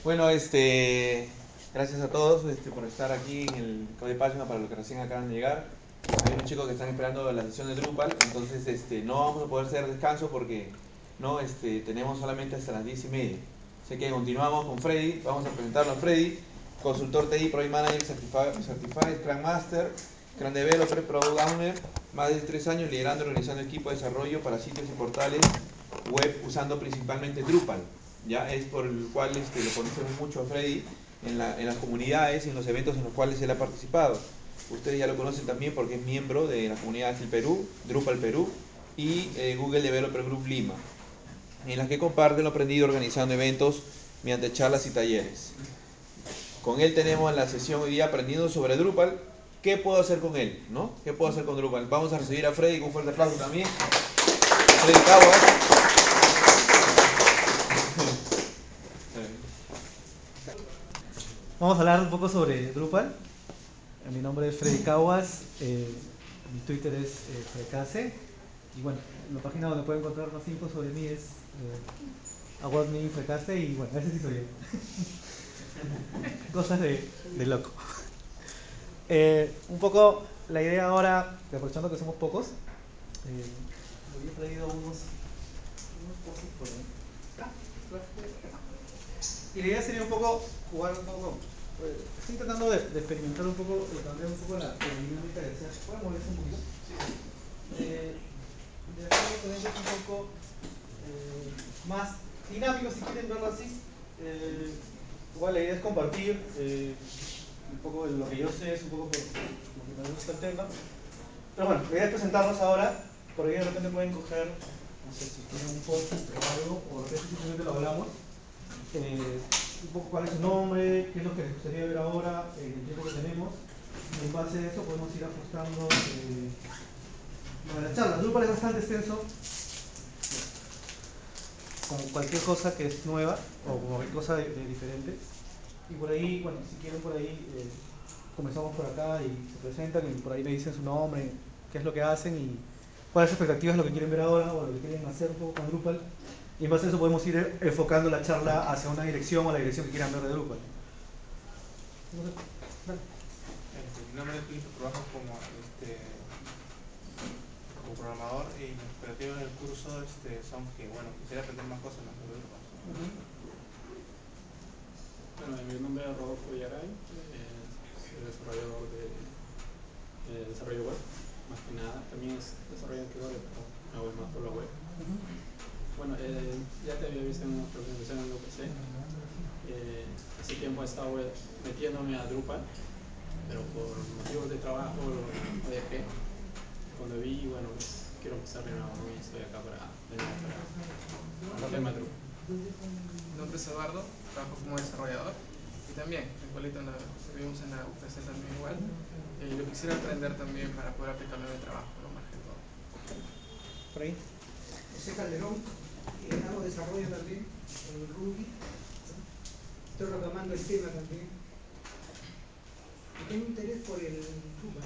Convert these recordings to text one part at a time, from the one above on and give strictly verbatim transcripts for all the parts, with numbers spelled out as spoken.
Bueno, este, gracias a todos este, por estar aquí en el Code Página para los que recién acaban de llegar. Hay unos chicos que están esperando la sesión de Drupal, entonces este, no vamos a poder hacer descanso porque no este, tenemos solamente hasta las diez y media. Así que continuamos con Freddy, vamos a presentarlo a Freddy, consultor T I, Project Manager, Certified, Certified Scrum Master, Scrum Developer, Product Owner, más de tres años liderando y organizando equipo de desarrollo para sitios y portales web usando principalmente Drupal. Ya es por el cual este, lo conocemos mucho a Freddy en, la, en las comunidades y en los eventos en los cuales él ha participado. Ustedes ya lo conocen también porque es miembro de la comunidad del Perú, Drupal Perú y eh, Google Developer Group Lima, en las que comparten lo aprendido organizando eventos mediante charlas y talleres. Con él tenemos la sesión hoy día aprendiendo sobre Drupal. ¿Qué puedo hacer con él? ¿No? ¿Qué puedo hacer con Drupal? Vamos a recibir a Freddy con un fuerte aplauso también. Freddy Caguas. Vamos a hablar un poco sobre Drupal. Mi nombre es Freddy Caguas, eh, mi Twitter es eh, Frecase. Y bueno, la página donde pueden encontrar más info sobre mí es eh, About Me Frecase. Y bueno, ese sí soy yo. Cosas de, de loco. Eh, un poco la idea ahora, aprovechando que somos pocos, eh, había traído unos, unos cosas por ahí. Ah, Y la idea sería un poco jugar un poco. Pues, estoy tratando de, de experimentar un poco, de cambiar un poco la, la dinámica de hacer. ¿Pueden moverse un poquito? Sí. De, de hacer los eventos un poco eh, más dinámicos, si quieren verlo así. Eh, igual la idea es compartir eh, un poco de lo que yo sé, es un poco por lo que me gusta el tema. Pero bueno, la idea es presentarnos ahora. Por ahí de repente pueden coger, no sé si tienen un post o algo, o de repente simplemente lo hablamos. Eh, un poco cuál es su nombre, qué es lo que les gustaría ver ahora, eh, el tiempo que tenemos. Y en base a eso podemos ir ajustando eh, lo de la charla. Drupal es bastante extenso, como cualquier cosa que es nueva o como cualquier cosa de, de diferente. Y por ahí, bueno, si quieren por ahí, eh, comenzamos por acá y se presentan y por ahí me dicen su nombre, qué es lo que hacen y cuáles expectativas es lo que quieren ver ahora o lo que quieren hacer un poco con Drupal. Y en base a eso podemos ir enfocando la charla hacia una dirección o la dirección que quieran ver de Drupal. No sé, dale. Este, mi nombre es Felipe, trabajo como este como programador y mis expectativas del curso este, son que, bueno, quisiera aprender más cosas ¿no? sobre Drupal. Ujú. Bueno, mi nombre es Rodolfo Villaray, eh, soy desarrollador de eh, desarrollo web, más que nada. También es desarrollo antidoble, pero me voy más por la web. Ujú. Bueno, eh, ya te había visto en una presentación en U P C. Eh, hace tiempo he estado metiéndome a Drupal, pero por motivos de trabajo lo, lo dejé. Cuando vi, bueno, pues quiero empezar de nuevo, ¿no? Y estoy acá para, de nuevo para, para meterme a Drupal. Mi nombre es Eduardo, trabajo como desarrollador y también, igualito en la, lo vimos en la U P C también igual. Eh, yo quisiera aprender también para poder aplicarlo en el trabajo, ¿no? Más que todo. Por ahí. José Calderón, eh, hago desarrollo también en Ruby, ¿no? Estoy retomando el tema también. Y tengo interés por el Drupal.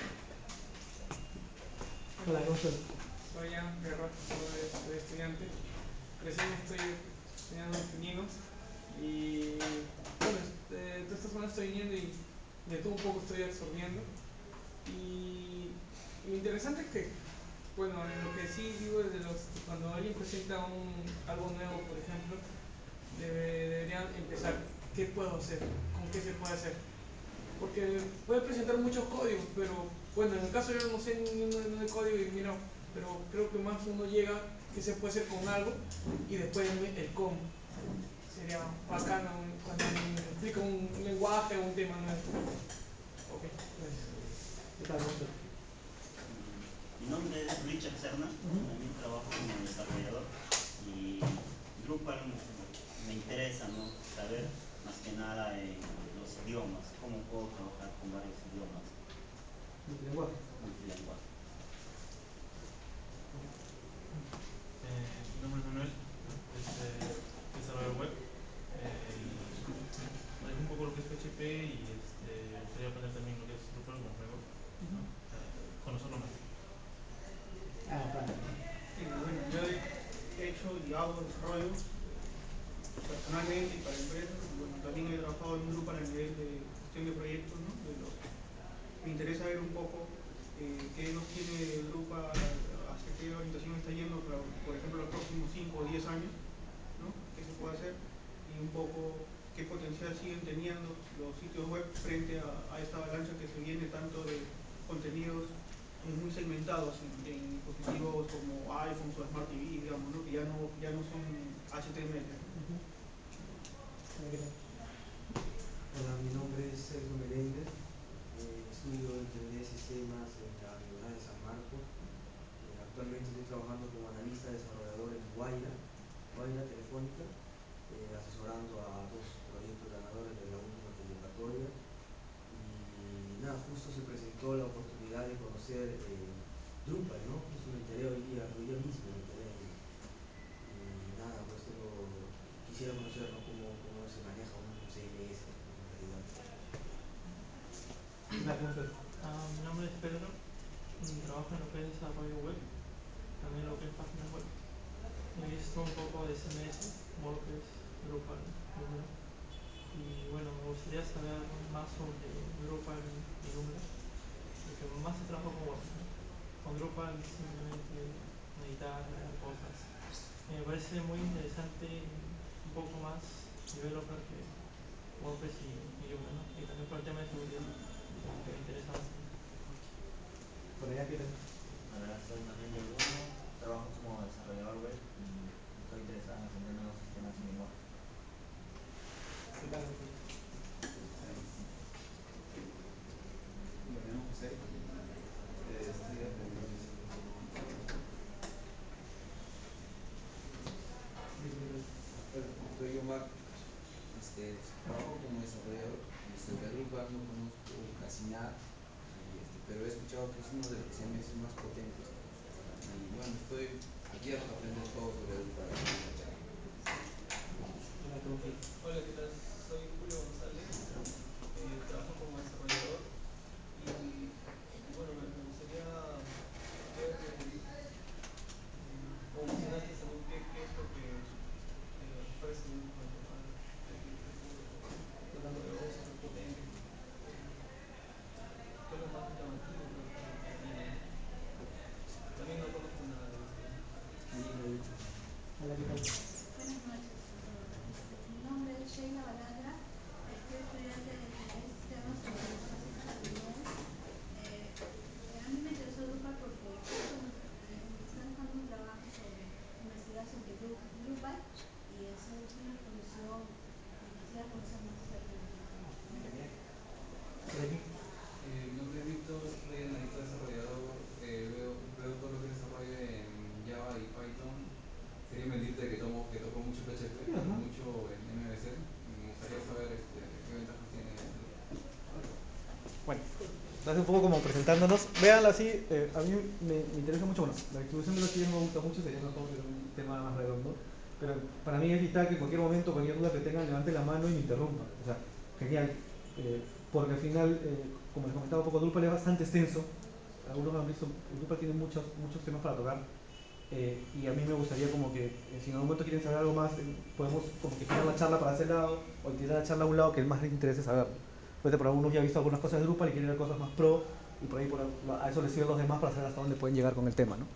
Hola, ¿cómo estás? Soy Ian Ferro, soy, soy estudiante. Recién estoy estudiando ingeniero y bueno, este, toda esta semana estoy viniendo y de todo un poco estoy absorbiendo. Y, y lo interesante es que, bueno, lo que sí digo es de los, cuando alguien presenta un, algo nuevo, por ejemplo, debe, deberían empezar, ¿qué puedo hacer? ¿Con qué se puede hacer? Porque puede presentar muchos códigos, pero bueno, en el caso yo no sé ni uno de código y mira, pero creo que más uno llega qué se puede hacer con algo y después el cómo. Sería bacano cuando me explica un lenguaje o un tema nuevo. Ok, gracias. ¿Qué tal, cómo estás? Mm, Mi nombre es Richard Serna, Ujú. también trabajo como desarrollador y Drupal me interesa, ¿no? Saber más que nada en los idiomas, cómo puedo trabajar con varios idiomas, Multilenguaje. multilingüe. Eh, mi nombre es Manuel, ¿no? Este, desarrollador web. Eh, manejo un poco lo que es P H P y este, me gustaría aprender también lo que es Drupal como framework, ¿no? Eh, conocerlo más. Ah, vale. Eh, bueno, yo he hecho y hago desarrollo eh, personalmente y para empresas. Y bueno, trabajado en Drupal a nivel de gestión de proyectos, ¿no? De los, me interesa ver un poco eh, qué nos tiene Drupal, hacia qué orientación está yendo, para, por ejemplo, los próximos cinco o diez años, ¿no? ¿Qué se puede hacer? Y un poco qué potencial siguen teniendo los sitios web frente a, a esta avalancha que se viene tanto de contenidos eh, muy segmentados en, en dispositivos como iPhones o Smart T V, digamos, ¿no? Que ya no, ya no son H T M L, ¿no? Ujú. Hola, mi nombre es Sergio Meléndez, eh, estudio Ingeniería de Sistemas en la Universidad de San Marcos. Eh, actualmente estoy trabajando como analista desarrollador en Guaira, Guaira Telefónica, eh, asesorando a dos proyectos ganadores de la última convocatoria. Y nada, justo se presentó la oportunidad de conocer eh, Drupal, ¿no? Justo me enteré hoy día, hoy día mismo me enteré. Y, y nada, pues tengo, quisiera conocer, ¿no? cómo, cómo se maneja un C M S en realidad. Ah, mi nombre es Pedro, mm, trabajo en lo que es desarrollo web, también lo que es páginas web. He visto un poco de C M S, WordPress, Drupal, Joomla. Y bueno, me gustaría saber más sobre Drupal y Joomla, porque más se trabajo con WordPress, ¿no? Con Drupal simplemente meditar, agregar cosas. Y me parece muy interesante y un poco más developer que WordPress y, y Joomla, ¿no? Y también por el tema de seguridad, que me interesa bastante. Por allá, ¿qué tal? Hola, soy Manuel Yoguno, trabajo como desarrollador web y estoy interesado en aprender nuevos sistemas y lenguajes. ¿Qué tal, José? Me llamo José y eh, estoy aprendiendo diseño gráfico. Hola, soy Omar. Este, trabajo como desarrollador y sobre Drupal no conozco casi nada, y este, pero he escuchado que es uno de los C M S más potentes. Y bueno, estoy abierto a aprender todo sobre Drupal aquí en esta charla. Hola, Tronfi. Hola, ¿qué tal? Soy Julio González, eh, trabajo como desarrollador y, y bueno, me, me gustaría ver, eh, mm, como mencionaste también, qué, qué es lo que eh, ofrece Drupal, ¿no? A ver, qué, qué, qué es lo, lo novedoso, lo potente, eh, qué es lo más llamativo creo que, que tiene, ¿no? También no conozco nada de esto, ¿no? Hola, ¿qué tal? Buenas noches a todos. Este, mi nombre es Sheila Balandra, soy estudiante de Ingeniería de Sistemas en la Universidad Central de Lyon. Eh, eh, a mí me interesó Drupal porque justo me, eh, estaba buscando un trabajo sobre investigar sobre Dru- Drupal y hacer una exposición y quisiera conocer más acerca del tema. Genial. Por aquí. Eh, mi nombre es Víctor, soy analista desarrollador, eh, veo, veo todo lo que es desarrollo en Java y Python. Sería mentirte que, tomo, que toco mucho P H P, Ajá. mucho en M V C. Me gustaría saber este, qué ventajas tiene Drupal. Bueno, hace un poco como presentándonos. Véanlo así, eh, a mí me, me interesa mucho. Bueno, la distribución de los archivos me gusta mucho, sería mejor ver un tema más redondo. Pero para mí es vital que en cualquier momento, cualquier duda que tengan, levante la mano y me interrumpa. O sea, genial. Eh, porque al final, eh, como les comentaba un poco, Drupal es bastante extenso. Algunos han visto, Drupal tiene muchos, muchos temas para tocar. Eh, y a mí me gustaría como que, eh, si en algún momento quieren saber algo más, eh, podemos como que tirar la charla para ese lado, o tirar la charla a un lado que más les interese saber. Entonces, por algunos ya han visto algunas cosas de Drupal y quieren ver cosas más pro, y por ahí por, a eso les sirven los demás para saber hasta dónde pueden llegar con el tema, ¿no?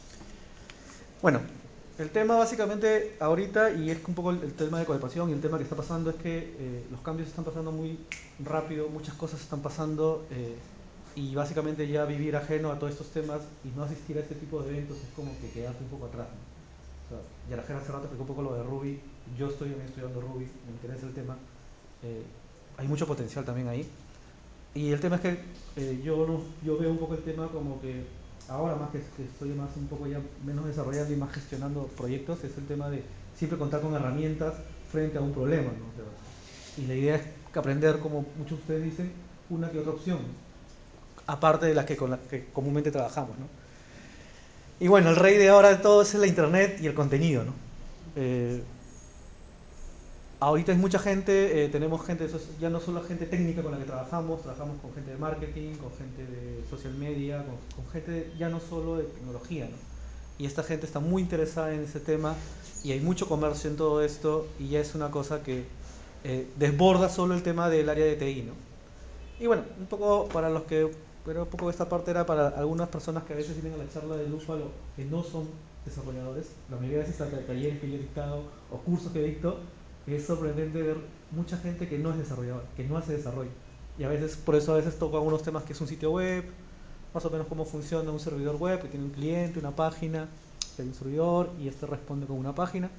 Bueno, el tema básicamente ahorita, y es un poco el, el tema de coeducación y el tema que está pasando, es que eh, los cambios están pasando muy rápido, muchas cosas están pasando, eh, y básicamente ya vivir ajeno a todos estos temas y no asistir a este tipo de eventos es como que quedarse un poco atrás, ¿no? O sea, Yarajera hace rato explicó un poco lo de Ruby, yo estoy también estudiando Ruby, me interesa el tema, eh, hay mucho potencial también ahí. Y el tema es que eh, yo, no, yo veo un poco el tema como que ahora más que, que estoy más un poco ya menos desarrollando y más gestionando proyectos, es el tema de siempre contar con herramientas frente a un problema, ¿no? O sea, y la idea es aprender, como muchos de ustedes dicen, una que otra opción, aparte de las que con las que comúnmente trabajamos, ¿no? Y bueno, el rey de ahora de todo es la internet y el contenido, ¿no? Eh, Ahorita hay mucha gente, eh, tenemos gente, ya no solo gente técnica con la que trabajamos, trabajamos con gente de marketing, con gente de social media, con, con gente ya no solo de tecnología, ¿no? Y esta gente está muy interesada en ese tema y hay mucho comercio en todo esto y ya es una cosa que eh, desborda solo el tema del área de T I, ¿no? Y bueno, un poco para los que, pero un poco esta parte era para algunas personas que a veces vienen a la charla de Drupal o que no son desarrolladores. La mayoría de veces hasta talleres que yo he dictado o cursos que he dictado, es sorprendente ver mucha gente que no es desarrollador, que no hace desarrollo. Y a veces, por eso a veces toco algunos temas que es un sitio web, más o menos cómo funciona un servidor web, que tiene un cliente, una página, que hay un servidor y este responde con una página.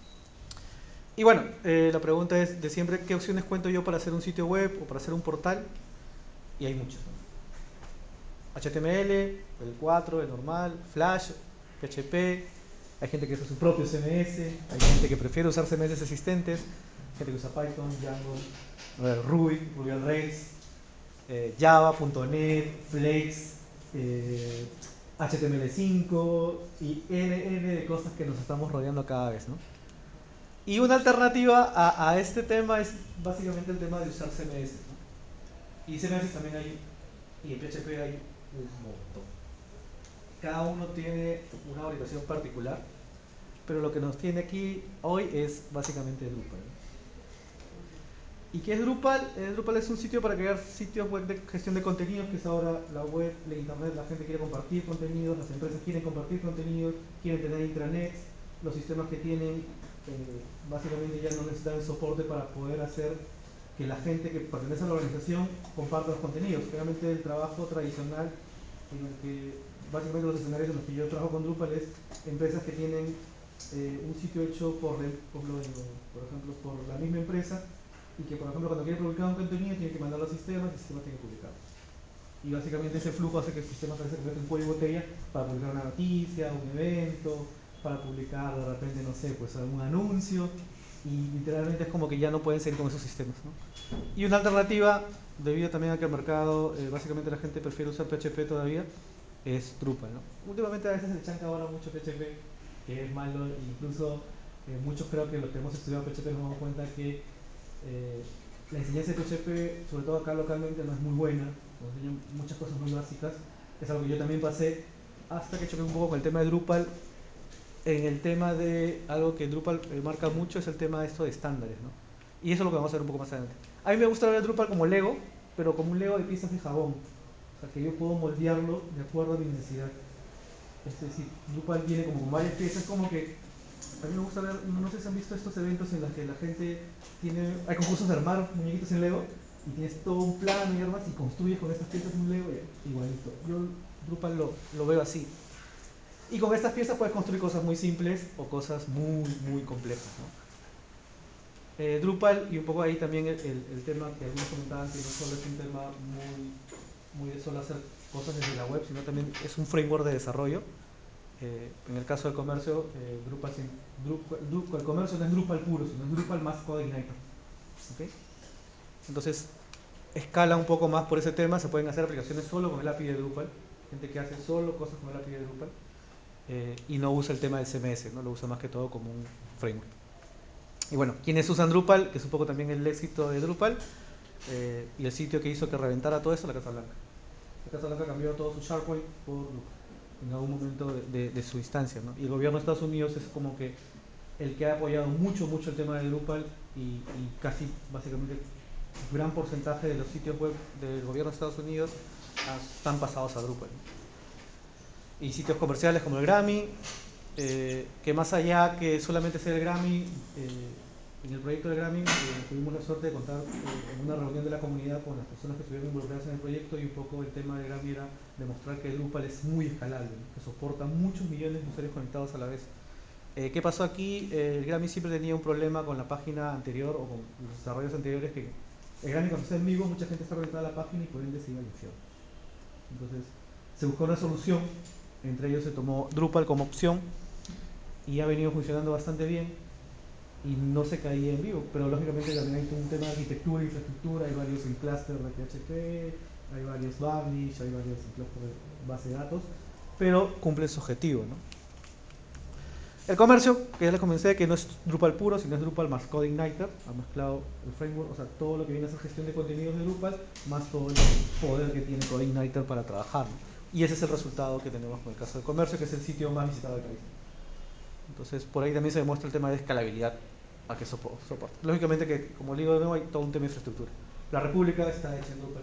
Y bueno, eh, la pregunta es de siempre, ¿qué opciones cuento yo para hacer un sitio web o para hacer un portal? Y hay muchas, ¿no? H T M L, el cuatro, el normal, Flash, P H P, hay gente que usa su propio C M S, hay gente que prefiere usar C M S existentes, gente que usa Python, Django, eh, Ruby, Ruby on Rails, eh, Java, punto net, Flex, eh, H T M L cinco y N N de cosas que nos estamos rodeando cada vez, ¿no? Y una alternativa a, a este tema es básicamente el tema de usar C M S, ¿no? Y C M S también hay, y en P H P hay un montón. Cada uno tiene una orientación particular, pero lo que nos tiene aquí hoy es básicamente Drupal, ¿no? ¿Y qué es Drupal? Eh, Drupal es un sitio para crear sitios web de gestión de contenidos, que es ahora la web, la internet, la gente quiere compartir contenidos, las empresas quieren compartir contenidos, quieren tener intranets, los sistemas que tienen eh, básicamente ya no necesitan soporte para poder hacer que la gente que pertenece a la organización comparta los contenidos. Realmente el trabajo tradicional en el que básicamente los escenarios en los que yo trabajo con Drupal es empresas que tienen eh, un sitio hecho por, por, lo, por ejemplo por la misma empresa y que por ejemplo cuando quiere publicar un contenido tiene que mandarlo al sistema y el sistema tiene que publicarlo. Y básicamente ese flujo hace que el sistema parece que mete un cuello de botella para publicar una noticia, un evento, para publicar de repente, no sé, pues algún anuncio, y literalmente es como que ya no pueden seguir con esos sistemas, ¿no? Y una alternativa, debido también a que el mercado, eh, básicamente la gente prefiere usar P H P todavía, es Drupal, ¿no? Últimamente a veces se chanca ahora mucho P H P, que es malo, e incluso eh, muchos creo que los que hemos estudiado P H P nos damos cuenta que eh, la enseñanza de P H P, sobre todo acá localmente, no es muy buena, nos enseñan muchas cosas muy básicas, es algo que yo también pasé, hasta que choqué un poco con el tema de Drupal. En el tema de algo que Drupal eh, marca mucho es el tema de esto de estándares, ¿no? Y eso es lo que vamos a ver un poco más adelante. A mí me gusta ver Drupal como Lego, pero como un Lego de piezas de jabón, o sea que yo puedo moldearlo de acuerdo a mi necesidad. Es decir, Drupal viene como con varias piezas, como que a mí me gusta ver, no sé si han visto estos eventos en los que la gente tiene, hay concursos de armar muñequitos en Lego y tienes todo un plano y armas y construyes con estas piezas un Lego y igualito. Yo Drupal lo, lo veo así. Y con estas piezas puedes construir cosas muy simples o cosas muy, muy complejas, ¿no? Eh, Drupal, y un poco ahí también el, el, el tema que algunos comentaban, que no solo es un tema muy, muy de solo hacer cosas desde la web, sino también es un framework de desarrollo. Eh, en el caso del comercio, eh, Drupal, Drupal, Drupal, el comercio no es Drupal puro, sino es Drupal más Codeigniter. ¿Okay? Entonces, escala un poco más por ese tema, se pueden hacer aplicaciones solo con el A P I de Drupal, gente que hace solo cosas con el A P I de Drupal, eh, y no usa el tema del C M S, ¿no? Lo usa más que todo como un framework. Y bueno, quienes usan Drupal, que es un poco también el éxito de Drupal, eh, y el sitio que hizo que reventara todo eso, la Casa Blanca. La Casa Blanca cambió todo su SharePoint por Drupal en algún momento de, de, de su instancia, ¿no? Y el gobierno de Estados Unidos es como que el que ha apoyado mucho, mucho el tema de Drupal y, y casi básicamente un gran porcentaje de los sitios web del gobierno de Estados Unidos están pasados a Drupal. Y sitios comerciales como el Grammy, eh, que más allá que solamente ser el Grammy, eh, en el proyecto del Grammy eh, tuvimos la suerte de contar eh, en una reunión de la comunidad con las personas que estuvieron involucradas en el proyecto, y un poco el tema del Grammy era demostrar que Drupal es muy escalable, ¿no? Que soporta muchos millones de usuarios conectados a la vez. Eh, ¿Qué pasó aquí? Eh, el Grammy siempre tenía un problema con la página anterior o con los desarrollos anteriores, que el Grammy cuando está en vivo mucha gente está conectada a la página y por ende se iba al infierno. Entonces se buscó una solución, entre ellos se tomó Drupal como opción y ha venido funcionando bastante bien y no se caía en vivo, pero lógicamente también hay un tema de arquitectura, infraestructura, hay varios en cluster de P H P, hay varios publish, hay varios en cluster de base de datos, pero cumple su objetivo, ¿no? El comercio, que ya les comenté, que no es Drupal puro, sino es Drupal más Codeigniter, ha mezclado el framework, o sea, todo lo que viene a ser gestión de contenidos de Drupal, más todo el poder que tiene Codeigniter para trabajar, ¿no? Y ese es el resultado que tenemos con el caso del comercio, que es el sitio más visitado del país. Entonces, por ahí también se demuestra el tema de escalabilidad a que sopo- soporte. Lógicamente que, como digo de nuevo, hay todo un tema de infraestructura. La República está hecha en Drupal.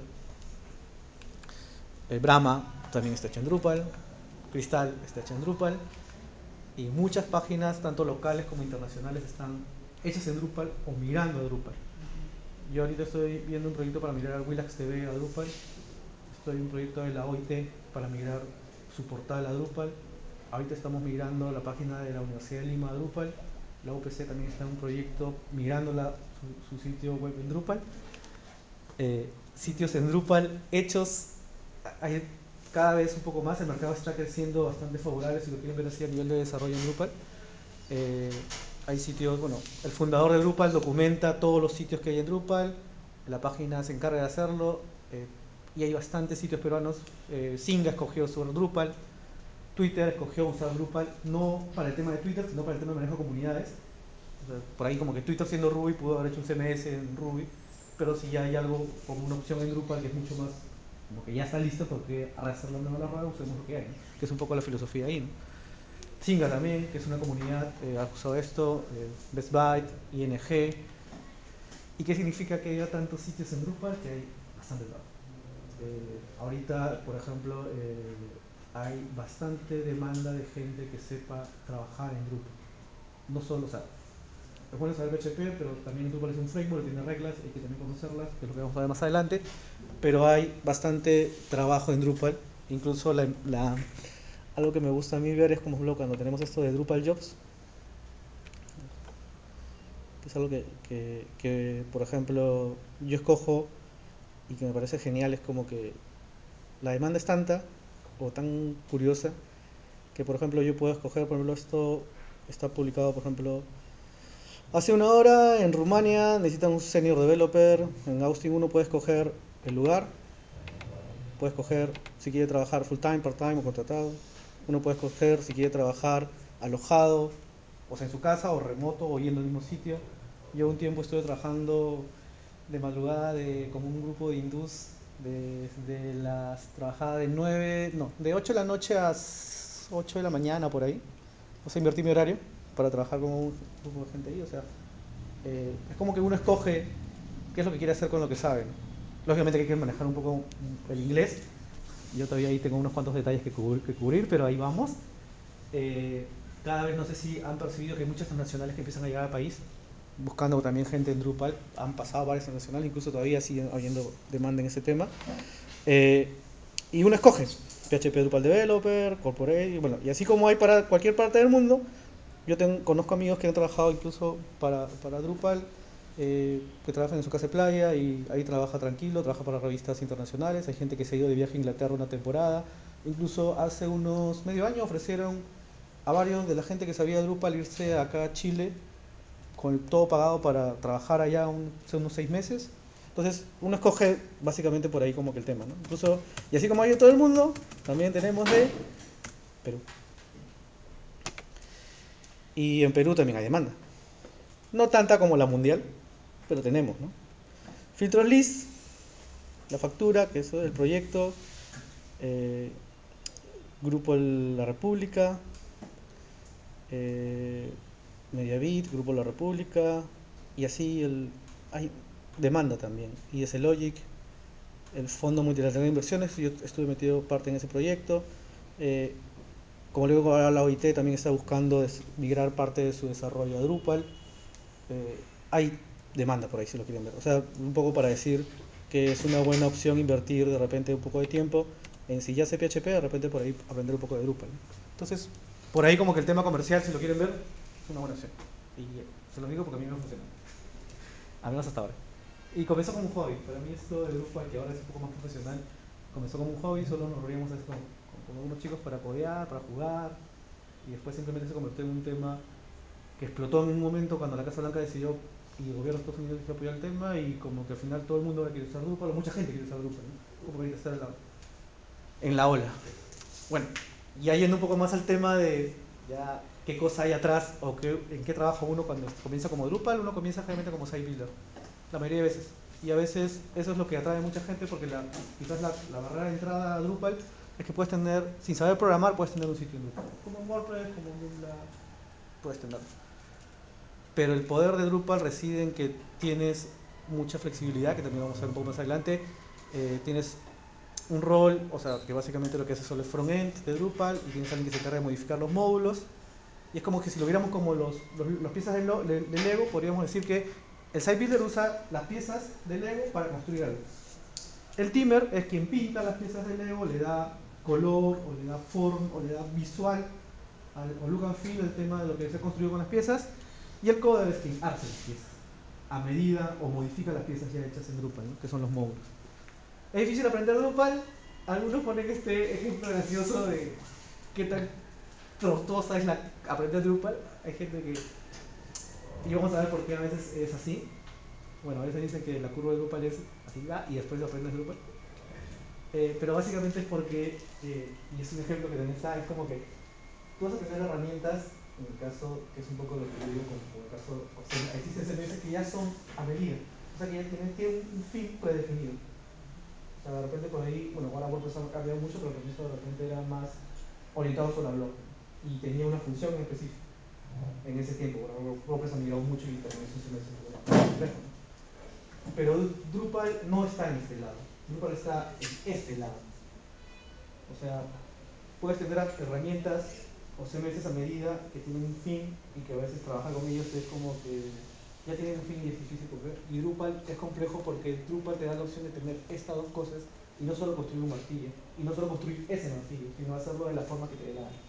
El Brahma también está hecho en Drupal. Cristal está hecha en Drupal. Y muchas páginas, tanto locales como internacionales, están hechas en Drupal o migrando a Drupal. Yo ahorita estoy viendo un proyecto para migrar Willax T V a Drupal. Estoy en un proyecto de la O I T para migrar su portal a Drupal. Ahorita estamos migrando la página de la Universidad de Lima a Drupal. La U P C también está en un proyecto migrando la, su, su sitio web en Drupal. Eh, sitios en Drupal hechos, hay cada vez un poco más, el mercado está creciendo bastante favorable, si lo quieren ver así a nivel de desarrollo en Drupal. Eh, hay sitios, bueno, el fundador de Drupal documenta todos los sitios que hay en Drupal, la página se encarga de hacerlo, eh, y hay bastantes sitios peruanos. eh, Singa escogió usar Drupal, Twitter escogió usar Drupal, no para el tema de Twitter, sino para el tema de manejo de comunidades. O sea, por ahí como que Twitter siendo Ruby pudo haber hecho un C M S en Ruby, pero si ya hay algo como una opción en Drupal que es mucho más, como que ya está listo, porque hacerlo de la rueda usemos lo que hay, ¿no? Que es un poco la filosofía ahí, ¿no? Singa también, que es una comunidad, eh, ha usado esto, eh, Best Byte, I N G. ¿Y qué significa que haya tantos sitios en Drupal? Que hay bastante trabajo. Eh, ahorita, por ejemplo, eh, hay bastante demanda de gente que sepa trabajar en Drupal. No solo, o sea, es bueno saber P H P, pero también Drupal es un framework, tiene reglas, hay que también conocerlas, que es lo que vamos a ver más adelante. Pero hay bastante trabajo en Drupal. Incluso la, la, algo que me gusta a mí ver es como cuando tenemos esto de Drupal Jobs, que es algo que, que, que, por ejemplo, yo escojo y que me parece genial. Es como que la demanda es tanta o tan curiosa que, por ejemplo, yo puedo escoger, por ejemplo, esto está publicado, por ejemplo, hace una hora en Rumania necesitan un senior developer. En Austin uno puede escoger el lugar, puede escoger si quiere trabajar full time, part time o contratado. Uno puede escoger si quiere trabajar alojado, o sea, en su casa o remoto o yendo al mismo sitio. Yo un tiempo estuve trabajando de madrugada de, como un grupo de hindús, de, de las trabajaba de nueve, no, de ocho de la noche a ocho de la mañana por ahí. O sea, invertí mi horario para trabajar con un grupo de gente ahí. O sea, eh, es como que uno escoge qué es lo que quiere hacer con lo que sabe, ¿no? Lógicamente que hay que manejar un poco el inglés. Yo todavía ahí tengo unos cuantos detalles que cubrir, que cubrir pero ahí vamos. Eh, cada vez no sé si han percibido que hay muchas transnacionales que empiezan a llegar al país, buscando también gente en Drupal. Han pasado varias transnacionales, incluso todavía siguen habiendo demanda en ese tema. Eh, y uno escoge P H P Drupal Developer, Corporate, y bueno, y así como hay para cualquier parte del mundo. Yo tengo, conozco amigos que han trabajado incluso para, para Drupal, eh, que trabajan en su casa de playa y ahí trabaja tranquilo, trabaja para revistas internacionales. Hay gente que se ha ido de viaje a Inglaterra una temporada. Incluso hace unos medio año ofrecieron a varios de la gente que sabía Drupal irse acá a Chile con todo pagado para trabajar allá un, unos seis meses. Entonces uno escoge básicamente por ahí como que el tema, ¿no? Incluso, y así como hay en todo el mundo, también tenemos de Perú. Y en Perú también hay demanda. No tanta como la mundial, pero tenemos, ¿no? Filtros list, la factura, que eso es el proyecto, eh, Grupo La República, eh, Mediabit, Grupo La República, y así el, hay demanda también. I S Logic, el Fondo Multilateral de Inversiones, yo estuve metido parte en ese proyecto. Eh, como luego ahora la O I T también está buscando migrar parte de su desarrollo a Drupal. Eh, hay demanda por ahí si lo quieren ver. O sea, un poco para decir que es una buena opción invertir de repente un poco de tiempo en, si ya sé P H P, de repente por ahí aprender un poco de Drupal, ¿no? Entonces, por ahí como que el tema comercial, si lo quieren ver, es una buena opción. Y se lo digo porque a mí me funciona. A menos hasta ahora. Y comenzó como un hobby. Para mí esto de Drupal, que ahora es un poco más profesional, comenzó como un hobby. Solo nos reuníamos con, con, con unos chicos para codear, para jugar. Y después simplemente se convirtió en un tema que explotó en un momento cuando la Casa Blanca decidió y el gobierno de Estados Unidos decidió apoyar el tema, y como que al final todo el mundo quiere usar Drupal, o mucha gente quiere usar Drupal, ¿no? Como que ahorita está en la, en la ola. Bueno, ya yendo un poco más al tema de ya qué cosa hay atrás o qué, en qué trabaja uno cuando comienza como Drupal. Uno comienza realmente como site builder, la mayoría de veces. Y a veces eso es lo que atrae a mucha gente, porque la, quizás la, la barrera de entrada a Drupal es que puedes tener, sin saber programar, puedes tener un sitio en Drupal. Como en WordPress, como en Joomla, puedes tenerlo. pero el poder de Drupal reside en que tienes mucha flexibilidad, que también vamos a ver un poco más adelante. Eh, tienes un rol, o sea, que básicamente lo que hace solo es frontend de Drupal, y tienes alguien que se encarga de modificar los módulos. Y es como que si lo viéramos como los, los, los piezas de, lo, de, de Lego, podríamos decir que el site builder usa las piezas de Lego para construir algo. El teamer es quien pinta las piezas de Lego, le da color, o le da form, o le da visual, al, o look and feel, el tema de lo que se ha construido con las piezas. Y el coder es quien hace las piezas a medida o modifica las piezas ya hechas en Drupal, ¿no? Que son los módulos. Es difícil aprender Drupal. Algunos ponen este ejemplo gracioso de qué tan tortuosa es la, aprender Drupal. Hay gente que... Y vamos a ver por qué a veces es así. Bueno, a veces dicen que la curva de Drupal es así, va, y después aprendes Drupal. Eh, pero básicamente es porque, eh, y es un ejemplo que también está, es como que tú vas a aprender herramientas, en el caso, que es un poco lo que yo digo, como, como el caso, o sea, existen C M S que ya son a medida, o sea que ya tienen, tienen un fin predefinido. O sea, de repente por ahí, bueno, ahora WordPress ha cambiado mucho, pero al comienzo de repente era más orientado solo a blog y tenía una función en específico en ese tiempo. Bueno, WordPress ha migrado mucho y también es un C M S un poco más complejo, ¿no? Pero Drupal no está en este lado, Drupal está en este lado. O sea, puedes tener herramientas o C M S a medida que tienen un fin y que a veces trabajar con ellos es como que ya tienen un fin y es difícil cumplir. Y Drupal es complejo porque Drupal te da la opción de tener estas dos cosas y no solo construir un martillo, y no solo construir ese martillo, sino hacerlo de la forma que te dé la gana.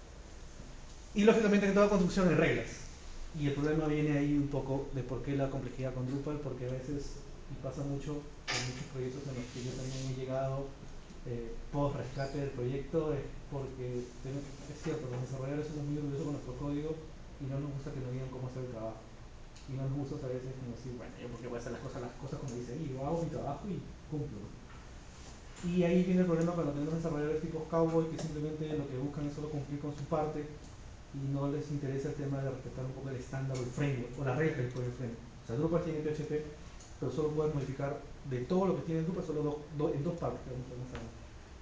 Y lógicamente en toda construcción hay reglas. Y el problema viene ahí un poco de por qué la complejidad con Drupal, porque a veces, y pasa mucho en muchos proyectos en los que yo también he llegado eh, post rescate del proyecto, es porque es cierto, los desarrolladores somos muy orgullosos con nuestro código y no nos gusta que nos digan cómo hacer el trabajo. Y no nos gusta a veces como decir, bueno, yo porque voy a hacer las cosas, las cosas como dicen, y yo hago mi trabajo y cumplo, ¿no? Y ahí viene el problema cuando tenemos desarrolladores tipos cowboy que simplemente lo que buscan es solo cumplir con su parte y no les interesa el tema de respetar un poco el estándar o el framework, o las reglas que les pone el framework. O sea, Drupal tiene P H P, pero solo puedes modificar de todo lo que tiene Drupal, solo do, do, en dos partes, que vamos a ver más adelante.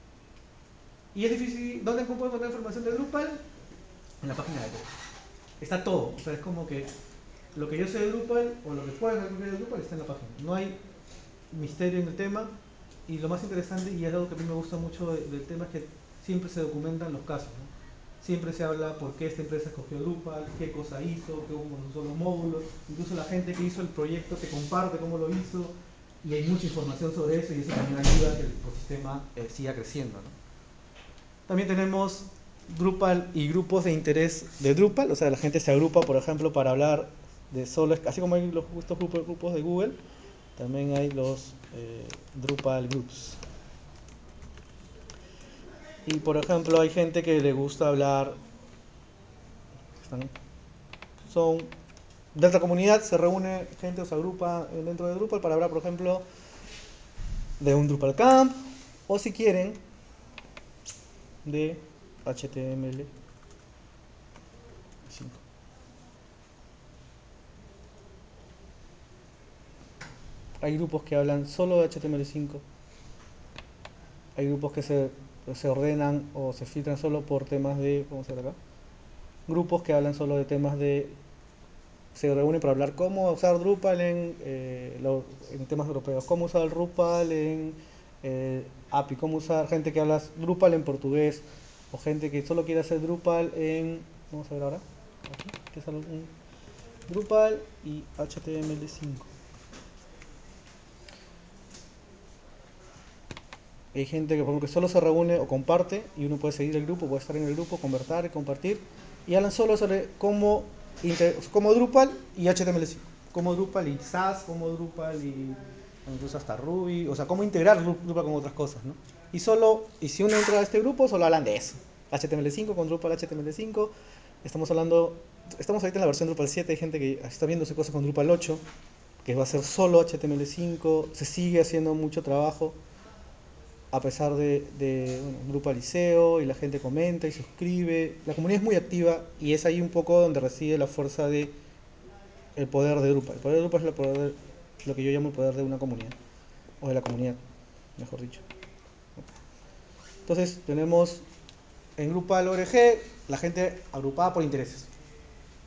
Y es difícil, ¿dónde puedo encontrar información de Drupal? En la página de Drupal. Está todo, o sea, es como que lo que yo sé de Drupal, o lo que puedes ver de Drupal, está en la página. No hay misterio en el tema, y lo más interesante, y es algo que a mí me gusta mucho del tema, es que siempre se documentan los casos, ¿no? Siempre se habla por qué esta empresa escogió Drupal, qué cosa hizo, cómo usó los módulos, incluso la gente que hizo el proyecto te comparte cómo lo hizo, y hay mucha información sobre eso, y eso también ayuda a que el ecosistema eh, siga creciendo, ¿no? También tenemos Drupal y grupos de interés de Drupal, o sea, la gente se agrupa, por ejemplo, para hablar de solo, así como hay los estos grupos, grupos de Google, también hay los eh, Drupal Groups. Y por ejemplo, hay gente que le gusta hablar, son de esta comunidad, se reúne gente o se agrupa dentro de Drupal para hablar, por ejemplo, de un Drupal Camp, o si quieren, de H T M L cinco. Hay grupos que hablan solo de H T M L cinco. Hay grupos que se, se ordenan o se filtran solo por temas de, vamos a ver acá, grupos que hablan solo de temas de, se reúnen para hablar cómo usar Drupal en, eh, lo, en temas europeos, cómo usar Drupal en eh, A P I, cómo usar, gente que habla Drupal en portugués, o gente que solo quiere hacer Drupal en, vamos a ver ahora, aquí, que sale un Drupal y H T M L cinco. Hay gente que, por ejemplo, que solo se reúne o comparte y uno puede seguir el grupo, puede estar en el grupo, conversar y compartir, y hablan solo sobre cómo, cómo Drupal y H T M L cinco, cómo Drupal y Sass, cómo Drupal y incluso hasta Ruby, o sea, cómo integrar Drupal con otras cosas, ¿no? Y solo, y si uno entra a este grupo, solo hablan de eso, H T M L cinco con Drupal H T M L cinco. Estamos hablando, estamos ahorita en la versión Drupal siete, hay gente que está viendo cosas con Drupal ocho, que va a ser solo H T M L cinco, se sigue haciendo mucho trabajo a pesar de, de bueno, Drupal Liceo, y la gente comenta y suscribe, la comunidad es muy activa y es ahí un poco donde reside la fuerza de el poder de Drupal. El poder de Drupal es el poder, lo que yo llamo el poder de una comunidad, o de la comunidad, mejor dicho. Entonces tenemos en Drupal O R G la gente agrupada por intereses.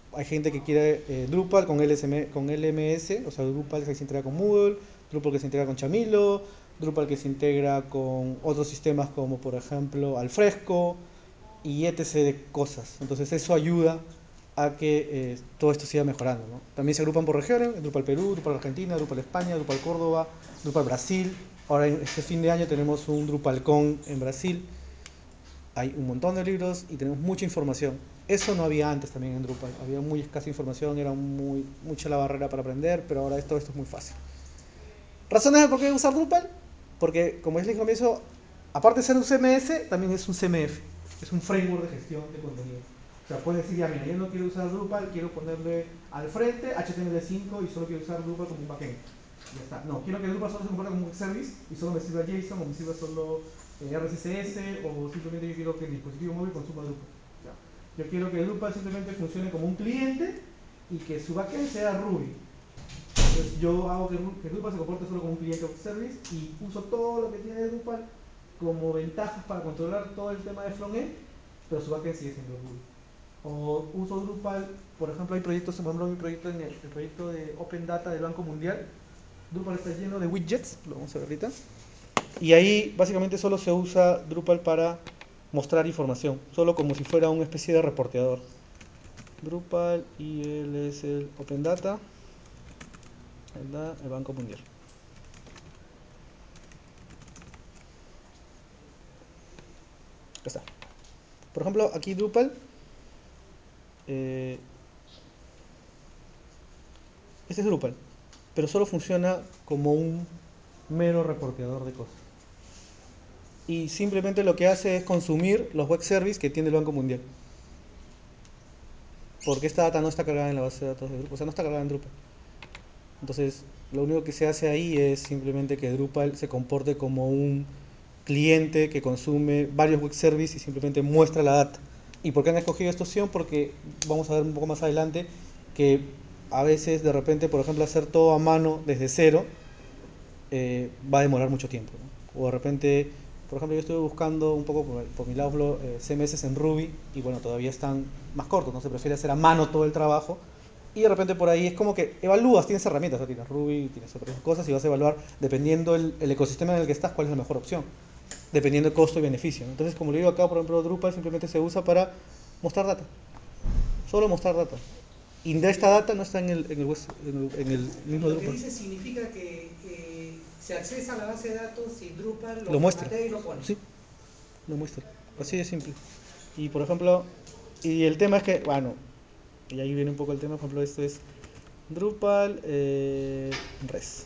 hay gente que quiere eh, Drupal con, L S M, con L M S, o sea, Drupal que se integra con Moodle, Drupal que se integra con Chamilo, Drupal que se integra con otros sistemas como por ejemplo Alfresco y etc de cosas. Entonces eso ayuda a que eh, todo esto siga mejorando, ¿no? También se agrupan por regiones, Drupal Perú, Drupal Argentina, Drupal España, Drupal Córdoba, Drupal Brasil. Ahora en este fin de año tenemos un DrupalCon en Brasil. Hay un montón de libros y tenemos mucha información. Eso no había antes también en Drupal. Había muy escasa información, era muy, mucha la barrera para aprender, pero ahora esto, esto es muy fácil. ¿Razones de por qué usar Drupal? Porque, como les dije al comienzo, aparte de ser un C M S, también es un C M F. Es un framework de gestión de contenido. O sea, puedes decir, ya mira, yo no quiero usar Drupal, quiero ponerle al frente H T M L cinco y solo quiero usar Drupal como un backend. Ya está. No, quiero que Drupal solo se comporte como un service y solo me sirva JSON o me sirva solo eh, R S S S o simplemente yo quiero que el dispositivo móvil consuma Drupal. Ya. Yo quiero que Drupal simplemente funcione como un cliente y que su backend sea Ruby. Entonces yo hago que, que Drupal se comporte solo como un cliente web service y uso todo lo que tiene Drupal como ventajas para controlar todo el tema de frontend, pero su backend sigue siendo Ruby. O uso Drupal, por ejemplo, hay proyectos, por ejemplo, hay un proyecto en el, el proyecto de Open Data del Banco Mundial. Drupal está lleno de widgets, lo vamos a ver ahorita. Y ahí básicamente solo se usa Drupal para mostrar información, solo como si fuera una especie de reporteador. Drupal y él es el Open Data, el Banco Mundial. Acá está. Por ejemplo, aquí Drupal, eh, este es Drupal, pero solo funciona como un mero reporteador de cosas. Y simplemente lo que hace es consumir los web services que tiene el Banco Mundial. Porque esta data no está cargada en la base de datos de Drupal, o sea, no está cargada en Drupal. Entonces, lo único que se hace ahí es simplemente que Drupal se comporte como un cliente que consume varios web services y simplemente muestra la data. ¿Y por qué han escogido esta opción? Porque vamos a ver un poco más adelante que a veces de repente, por ejemplo, hacer todo a mano desde cero eh, va a demorar mucho tiempo, ¿no? O de repente, por ejemplo, yo estuve buscando un poco por, por mi lado eh, C M S en Ruby y bueno, todavía están más cortos, no se prefiere hacer a mano todo el trabajo. Y de repente por ahí es como que evalúas, tienes herramientas, ¿no? Tienes Ruby, tienes otras cosas y vas a evaluar, dependiendo el, el ecosistema en el que estás, cuál es la mejor opción, dependiendo del costo y beneficio. Entonces, como le digo acá, por ejemplo, Drupal simplemente se usa para mostrar data, solo mostrar data. Y de esta data no está en el, en el, en el, en el mismo Lo Drupal. que dice significa que eh, se accesa a la base de datos y Drupal lo, lo muestra y lo pone. Sí, lo muestra. Así de simple. Y por ejemplo, y el tema es que, bueno, y ahí viene un poco el tema, por ejemplo, esto es Drupal eh, res.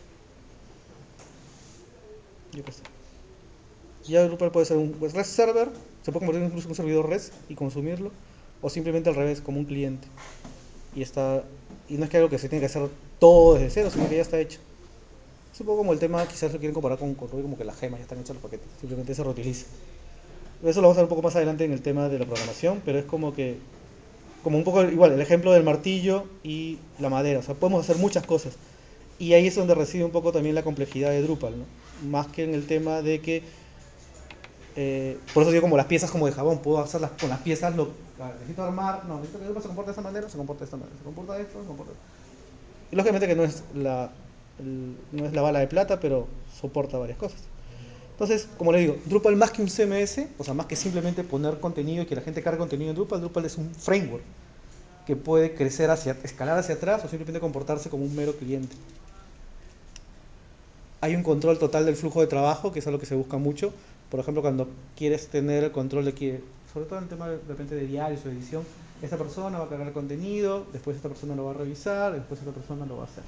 Y acá está. Ya Drupal puede ser un pues, res server, se puede convertir incluso en un servidor res y consumirlo, o simplemente al revés, como un cliente. Y está, y no es que algo que se tiene que hacer todo desde cero, sino que ya está hecho. Es un poco como el tema, quizás lo quieren comparar con, con Ruby, como que las gemas ya están hechas los paquetes, simplemente se reutiliza. Eso lo vamos a ver un poco más adelante en el tema de la programación, pero es como que, como un poco igual, el ejemplo del martillo y la madera, o sea, podemos hacer muchas cosas. Y ahí es donde reside un poco también la complejidad de Drupal, ¿no? Más que en el tema de que, eh, por eso digo como las piezas como de jabón, puedo hacerlas con las piezas, lo, necesito armar, no, necesito que Drupal se comporte de esta manera, se comporta de esta manera, se comporta de esto, se comporta de esto. Y lógicamente que no es la, el, no es la bala de plata, pero soporta varias cosas. Entonces, como le digo, Drupal más que un C M S, o sea, más que simplemente poner contenido y que la gente cargue contenido en Drupal, Drupal es un framework que puede crecer hacia, escalar hacia atrás o simplemente comportarse como un mero cliente. Hay un control total del flujo de trabajo, que es algo que se busca mucho. Por ejemplo, cuando quieres tener el control de que, sobre todo en el tema de, de repente de diarios o edición, esta persona va a cargar el contenido, después esta persona lo va a revisar, después esta persona lo va a hacer.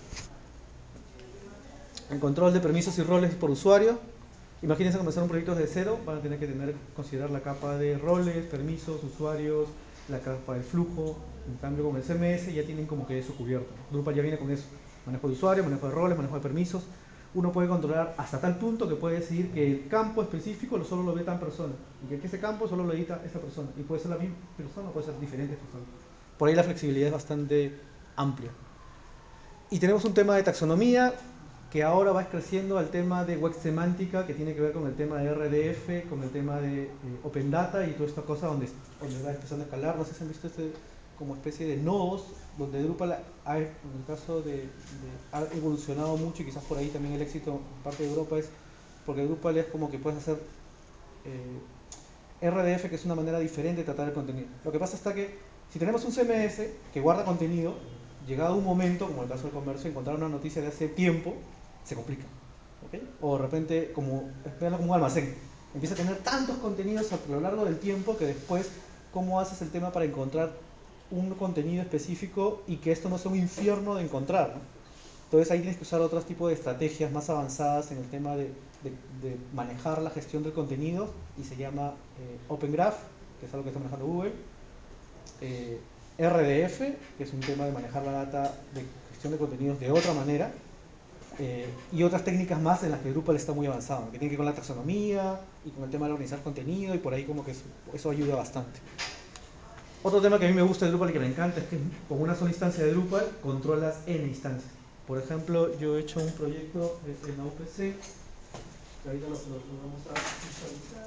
El control de permisos y roles por usuario. Imagínense comenzar un proyecto desde cero, van a tener que tener, considerar la capa de roles, permisos, usuarios, la capa del flujo. En cambio, con el C M S ya tienen como que eso cubierto. Drupal ya viene con eso. Manejo de usuario, manejo de roles, manejo de permisos. Uno puede controlar hasta tal punto que puede decidir que el campo específico solo lo ve tan persona y que ese campo solo lo edita esa persona. Y puede ser la misma persona o puede ser diferentes personas. Por ahí la flexibilidad es bastante amplia. Y tenemos un tema de taxonomía que ahora va creciendo al tema de web semántica, que tiene que ver con el tema de R D F, con el tema de eh, Open Data y toda esta cosa donde, donde va empezando a escalar. No sé si han visto este como especie de nodos donde Drupal ha, en el caso de, de, ha evolucionado mucho y quizás por ahí también el éxito en parte de Europa es porque Drupal es como que puedes hacer eh, R D F, que es una manera diferente de tratar el contenido. Lo que pasa está que si tenemos un C M S que guarda contenido, llegado un momento, como el caso del comercio, encontrar una noticia de hace tiempo se complica, ¿okay? O de repente como, como un almacén, empieza a tener tantos contenidos a lo largo del tiempo que después cómo haces el tema para encontrar un contenido específico y que esto no sea un infierno de encontrar, ¿no? Entonces ahí tienes que usar otros tipos de estrategias más avanzadas en el tema de, de, de manejar la gestión del contenido y se llama eh, Open Graph, que es algo que está manejando Google, eh, R D F, que es un tema de manejar la data de gestión de contenidos de otra manera, eh, y otras técnicas más en las que Drupal está muy avanzado, que tiene que ver con la taxonomía y con el tema de organizar contenido, y por ahí como que eso, eso ayuda bastante. Otro tema que a mí me gusta de Drupal y que me encanta es que con una sola instancia de Drupal controlas N instancias. Por ejemplo, yo he hecho un proyecto en la U P C, que ahorita lo, lo, lo vamos a visualizar.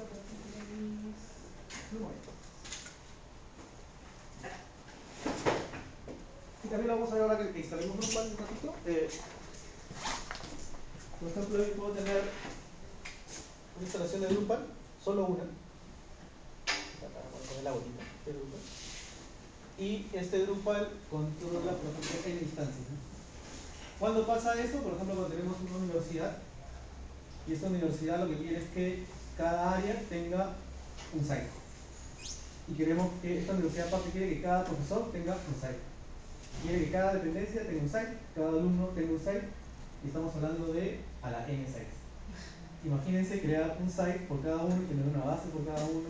Y también lo vamos a ver ahora que instalemos Drupal un ratito. Eh, por ejemplo, yo puedo tener una instalación de Drupal, solo una. Acá vamos a poner la bolita de Drupal. Y este Drupal controla, por ejemplo, N instancias, ¿no? ¿Cuándo pasa eso? Por ejemplo, cuando tenemos una universidad y esta universidad lo que quiere es que cada área tenga un site. Y queremos que esta universidad aparte quiere que cada profesor tenga un site. Quiere que cada dependencia tenga un site, cada alumno tenga un site, y estamos hablando de a la N sites. Imagínense crear un site por cada uno y tener una base por cada uno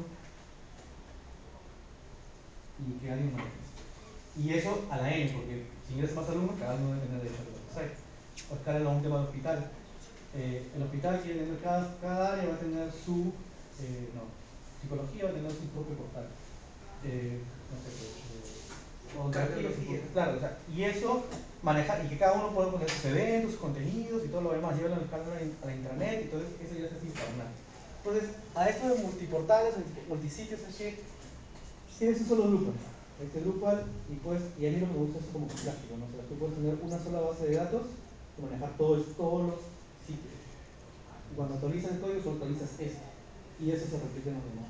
y que alguien maneje. Y eso a la N, porque si ingresan más alumnos, cada uno debe tener derecho a otro site. O escalarlo a un tema de hospital. Eh, el hospital quiere tener, cada, cada área va a tener su, eh, no, psicología va a tener su propio portal. Eh, no sé, pues, eh, odontología, claro, o sea, y eso manejar, y que cada uno pueda poner sus eventos, sus contenidos y todo lo demás, llevarlo a la intranet, y todo eso, eso ya se hace infernal. Entonces, a esto de multiportales, multisitios, es que tienes un solo Drupal. Este Drupal, y pues, y a mí lo que me gusta es como que es plástico, ¿no? O sea, tú puedes tener una sola base de datos y manejar todos, todos los sitios. Y cuando actualizas el código, solo actualizas este. Y eso se repite en los demás.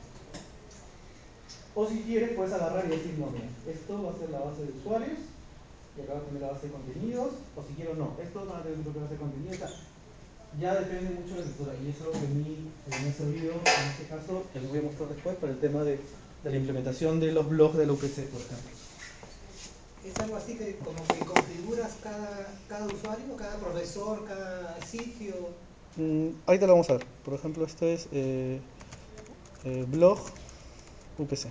O si quieres, puedes agarrar y decir, no, mira, esto va a ser la base de usuarios, y acá va a tener la base de contenidos, o si quiero, no, esto va a tener su propia base de contenidos. O sea, ya depende mucho de la estructura, y eso es lo que a mí eh, me ha servido, en este caso, que les voy a mostrar después, para el tema de, de la implementación de los blogs de la U P C, por ejemplo. Es algo así que como que configuras cada, cada usuario, cada profesor, cada sitio. Mm, ahorita lo vamos a ver. Por ejemplo, esto es eh, eh, blog U P C.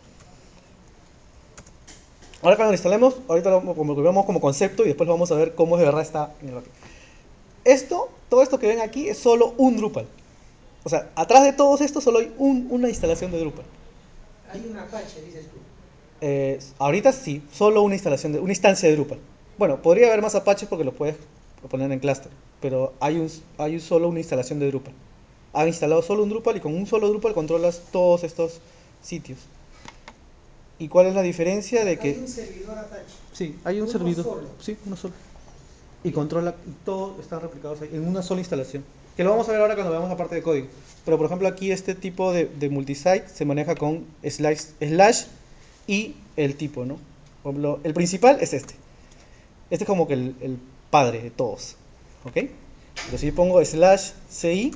Ahora cuando lo instalemos, ahorita lo, como lo vemos como concepto y después lo vamos a ver cómo de verdad está en el rato. Esto, todo esto que ven aquí es solo un Drupal. O sea, atrás de todos estos solo hay un, una instalación de Drupal. Hay un Apache, dices tú. Eh, ahorita sí, solo una instalación de, una instancia de Drupal. Bueno, podría haber más Apaches porque los puedes poner en cluster, pero hay un, hay un solo una instalación de Drupal. Han instalado solo un Drupal y con un solo Drupal controlas todos estos sitios. ¿Y cuál es la diferencia de que...? Hay un servidor Apache. Sí, hay un uno servidor. Solo. Sí, uno solo. Y controla, y todos están replicados ahí en una sola instalación. Que lo vamos a ver ahora cuando veamos la parte de código. Pero por ejemplo aquí este tipo de, de multisite se maneja con slash, slash y el tipo, ¿no? Por ejemplo, el principal es este. Este es como que el, el padre de todos. ¿Ok? Entonces yo pongo slash ci,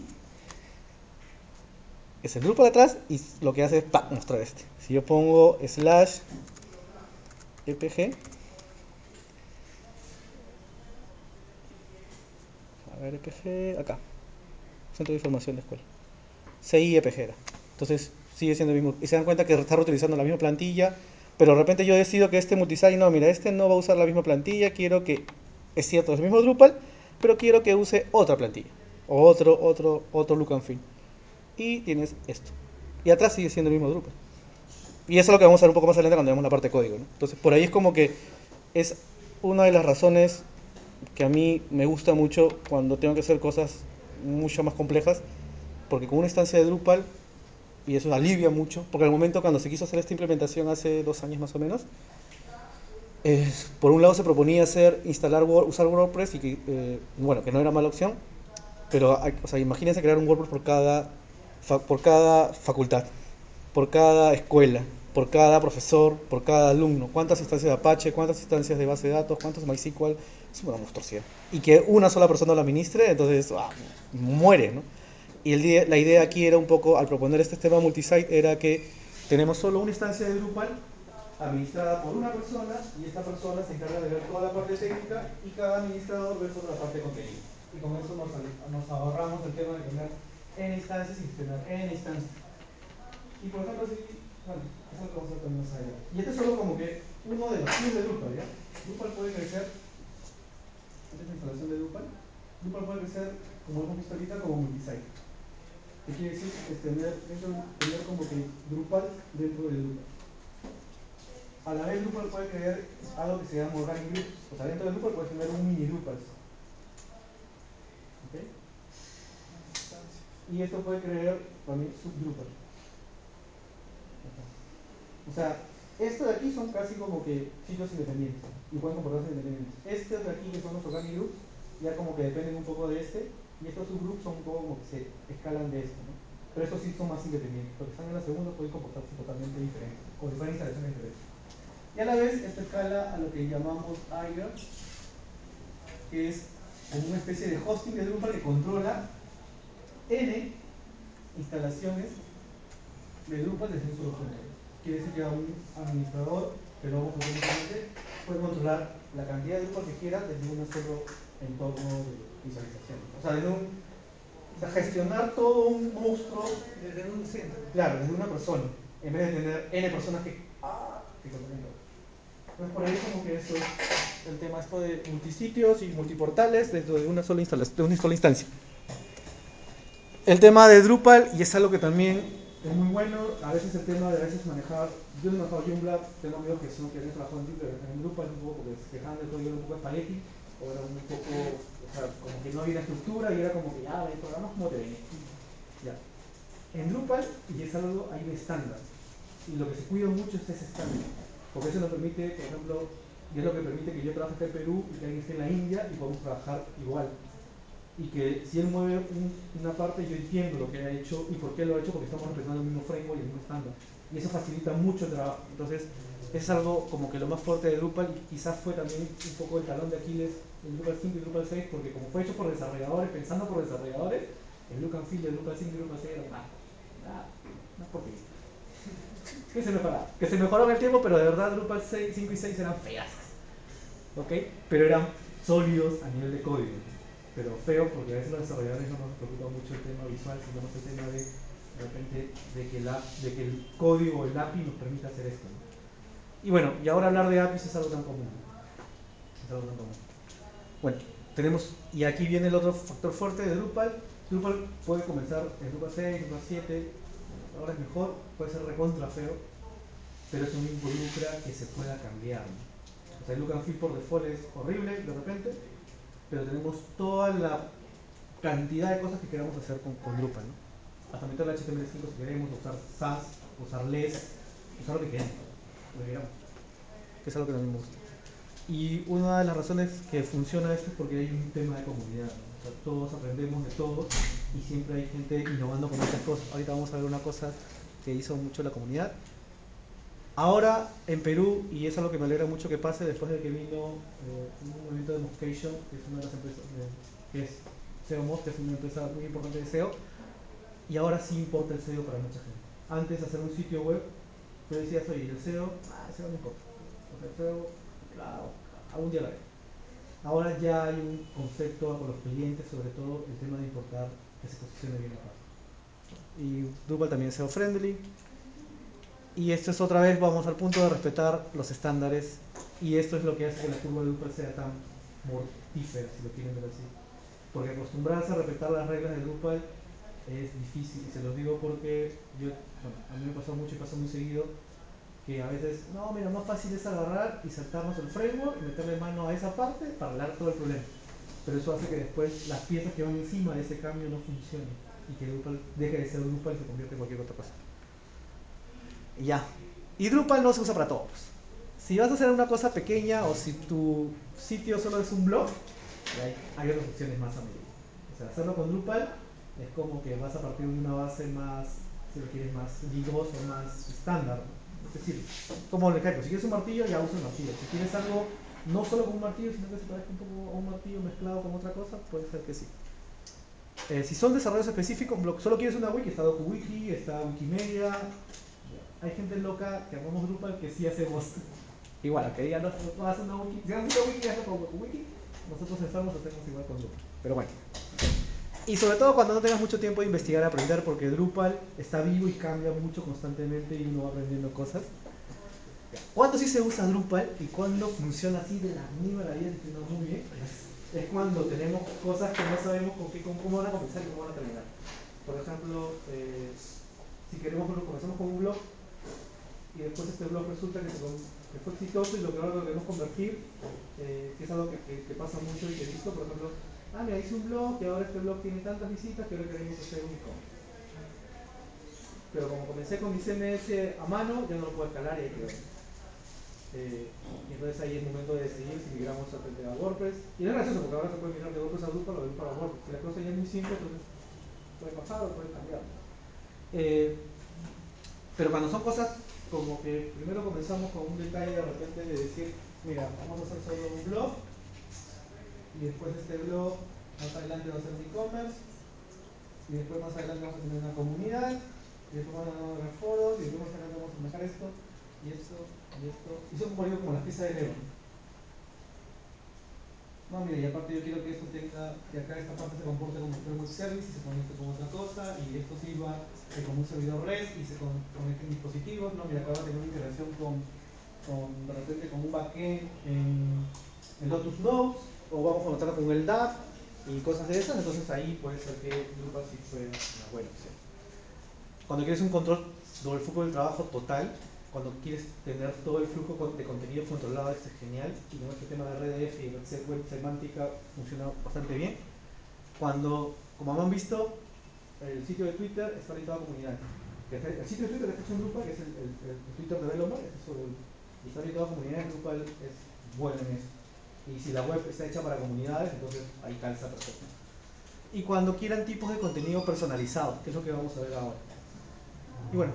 es el Drupal atrás, y lo que hace es ¡pam! Mostrar este. Si yo pongo slash epg, a ver, epg, acá, centro de información de escuela, ci epg era. Entonces sigue siendo el mismo, y se dan cuenta que está reutilizando la misma plantilla, pero de repente yo decido que este multisite, no, mira, este no va a usar la misma plantilla, quiero que, es cierto, es el mismo Drupal, pero quiero que use otra plantilla, o otro, otro, otro look and feel. Y tienes esto. Y atrás sigue siendo el mismo Drupal. Y eso es lo que vamos a ver un poco más adelante cuando veamos la parte de código, ¿no? Entonces, por ahí es como que es una de las razones que a mí me gusta mucho cuando tengo que hacer cosas mucho más complejas, porque con una instancia de Drupal, y eso alivia mucho, porque al momento cuando se quiso hacer esta implementación hace dos años más o menos, Es, por un lado se proponía hacer, instalar, usar WordPress y que, eh, bueno, que no era mala opción, pero hay, o sea, imagínense crear un WordPress por cada, fa, por cada facultad, por cada escuela, por cada profesor, por cada alumno, cuántas instancias de Apache, cuántas instancias de base de datos, cuántos MySQL, es una monstruosidad. Y que una sola persona lo administre, entonces ah, muere, ¿no? Y el día, la idea aquí era un poco, al proponer este tema multisite, era que tenemos solo una instancia de Drupal administrada por una persona y esta persona se encarga de ver toda la parte técnica y cada administrador ve toda la parte de contenido. Y con eso nos, nos ahorramos el tema de tener N instancias y tener N instancias. Y por ejemplo, si, bueno, eso es lo que vamos a ver también más allá. Y este es solo como que uno de los pies de Drupal, ¿ya? Drupal puede crecer, esta es la instalación de Drupal, Drupal puede crecer, como hemos visto ahorita, como multisite. ¿Qué quiere decir? Es tener, tener como que Drupal dentro de Drupal. A la vez Drupal puede crear algo que se llama organic groups. O sea, dentro de Drupal puedes tener un mini Drupal. ¿Okay? Y esto puede crear también subDrupal. O sea, estos de aquí son casi como que sitios independientes y pueden comportarse independientes. Estos de aquí, que son los organic groups, ya como que dependen un poco de este, y estos subgroups son un poco como que se escalan de esto, ¿no? Pero estos sí son más independientes. Los que están en la segunda pueden comportarse totalmente diferentes, como si fueran instalaciones diferentes. Y a la vez, esto escala a lo que llamamos Aiga, que es como una especie de hosting de Drupal que controla N instalaciones de Drupal desde un solo punto. Quiere decir que a un administrador, que lo vamos a ver diferente, puede controlar la cantidad de Drupal que quiera desde un solo entorno de visualización. O sea, desde un, o sea, gestionar todo un monstruo desde un centro. Claro, desde una persona, en vez de tener N personas que, ah, que controlan todo. Entonces por ahí como que eso es el tema esto de multisitios y multiportales dentro de una sola instalación, de una sola instancia. El tema de Drupal, y es algo que también es muy bueno, a veces el tema de a veces manejar, yo he manejado Joomla, tengo amigos que son que han trabajado en, en Drupal un poco porque se quejaban del código un poco espagueti, o era un poco, o sea, como que no había una estructura y era como que ya, el programa es como te ven. Ya. En Drupal, y es algo, hay un estándar, y lo que se cuida mucho es ese estándar, porque eso nos permite, por ejemplo, y es lo que permite que yo trabaje acá en Perú y que alguien esté en la India y podamos trabajar igual. Y que si él mueve un, una parte, yo entiendo lo que ha hecho y por qué lo ha hecho, porque estamos respetando el mismo framework y el mismo estándar. Y eso facilita mucho el trabajo. Entonces, es algo como que lo más fuerte de Drupal, y quizás fue también un poco el talón de Aquiles en Drupal cinco y Drupal seis, porque como fue hecho por desarrolladores, pensando por desarrolladores, el look and feel de Drupal cinco y Drupal seis era una, una, una porquería. Que se mejoraba. Que se mejoró en el tiempo, pero de verdad Drupal cinco y seis eran feas. ¿Ok? Pero eran sólidos a nivel de código. Pero feo porque a veces los desarrolladores no nos preocupa mucho el tema visual, sino más el tema de, de repente, de que, la, de que el código o el A P I nos permita hacer esto, ¿no? Y bueno, y ahora hablar de A P Is es algo tan común. Es algo tan común. Bueno, tenemos, y aquí viene el otro factor fuerte de Drupal. Drupal puede comenzar en Drupal seis, Drupal siete, ahora es mejor, puede ser recontra feo, pero eso no involucra que se pueda cambiar, ¿no? O sea, el look and feel por default es horrible de repente, pero tenemos toda la cantidad de cosas que queramos hacer con, con Drupal, ¿no? Hasta meter el H T M L cinco si queremos, usar Sass, usar less, usar lo que queramos, lo que queramos, que es algo que también me gusta. Y una de las razones que funciona esto es porque hay un tema de comunidad, ¿no? O sea, todos aprendemos de todos y siempre hay gente innovando con estas cosas. Ahorita vamos a ver una cosa que hizo mucho la comunidad. Ahora en Perú, y es algo que me alegra mucho que pase después de que vino eh, un movimiento de Moscation, que es una de las empresas, de, que es S E O Mos, que es una empresa muy importante de S E O, y ahora sí importa el S E O para mucha gente. Antes hacer un sitio web, tú decías, oye, el S E O, ah, el S E O no importa. O sea, el S E O, claro, algún día lo haré. Ahora ya hay un concepto con los clientes, sobre todo el tema de importar que se posicione bien la página. Y Drupal también es S E O friendly. Y esto es otra vez, vamos al punto de respetar los estándares, y esto es lo que hace que la curva de Drupal sea tan mortífera, si lo quieren ver así. Porque acostumbrarse a respetar las reglas de Drupal es difícil, y se los digo porque yo, bueno, a mí me pasó mucho y pasó muy seguido, que a veces, no, mira, más fácil es agarrar y saltarnos el framework y meterle mano a esa parte para arreglar todo el problema. Pero eso hace que después las piezas que van encima de ese cambio no funcionen, y que Drupal deje de ser Drupal y se convierte en cualquier otra cosa. Y ya. Y Drupal no se usa para todos. Si vas a hacer una cosa pequeña o si tu sitio solo es un blog, hay, hay otras opciones más a medida. O sea, hacerlo con Drupal es como que vas a partir de una base más, si lo quieres, más ligosa, más estándar, ¿no? Es decir, como el ejemplo, si quieres un martillo, ya usa el martillo. Si quieres algo no solo con un martillo, sino que se parezca un poco a un martillo mezclado con otra cosa, puede ser que sí. Eh, si son desarrollos específicos, solo quieres una wiki, está DocuWiki, está Wikimedia. Hay gente loca que armamos Drupal que sí hacemos igual, que digan, no, no, haz una wiki, si haces una wiki, hazlo con DocuWiki. Nosotros estamos hacemos igual con Drupal. Pero bueno. Y sobre todo cuando no tengas mucho tiempo de investigar, aprender, porque Drupal está vivo y cambia mucho constantemente y uno va aprendiendo cosas. ¿Cuándo sí se usa Drupal y cuándo funciona así de la misma maravilla y funciona muy bien? Es cuando tenemos cosas que no sabemos con qué, cómo van a comenzar y cómo van a terminar. Por ejemplo, eh, si queremos, comenzamos con un blog y después este blog resulta que, se, que fue exitoso y lo que ahora lo queremos convertir, eh, que es algo que, que, que pasa mucho y que he visto, por ejemplo, ah, mira, hice un blog y ahora este blog tiene tantas visitas que ahora queremos hacer un e-commerce. Pero como comencé con mi C M S a mano, ya no lo puedo escalar y ahí quedó. Eh, y entonces ahí es momento de decidir si migramos a WordPress. Y es gracioso porque ahora se puede migrar de WordPress a Drupal o de Drupal a WordPress. Si la cosa ya es muy simple, entonces puede pasar o puede cambiar. Eh, pero cuando son cosas como que primero comenzamos con un detalle de repente de decir, mira, vamos a hacer solo un blog y después de este blog más adelante va a ser un e-commerce y después más adelante vamos a tener una comunidad y después vamos a tener foros y después más adelante vamos a manejar esto y esto y esto y son como digo como las piezas de Lego. No, mira, y aparte yo quiero que esto tenga, que acá esta parte se comporte como un web service y se conecte con otra cosa, y esto sirva eh, como un servidor REST y se con, conecte en dispositivos. No, mira, acá va a tener una integración con, con de repente con un backend en, en Lotus Notes, o vamos a conectar con el D A P y cosas de esas, entonces ahí puede ser que Drupal sí fue una buena opción. Cuando quieres un control sobre el flujo del trabajo total, cuando quieres tener todo el flujo de contenido controlado, esto es genial, y con este tema de R D F y el web semántica funciona bastante bien. Cuando, como han visto, el sitio de Twitter está orientado a comunidades. El sitio de Twitter está hecho en Drupal, que es el, el, el Twitter Developer, es sobre el, y está orientado a comunidades. Drupal es bueno en eso. Y si la web está hecha para comunidades, entonces ahí calza perfecto. Y cuando quieran tipos de contenido personalizados, que es lo que vamos a ver ahora. Y bueno,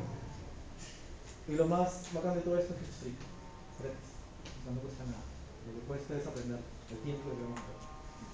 y lo más bacán de todo esto es que es free, gratis, o sea, no cuesta nada. Lo que cuesta es aprender el tiempo que vamos a ver.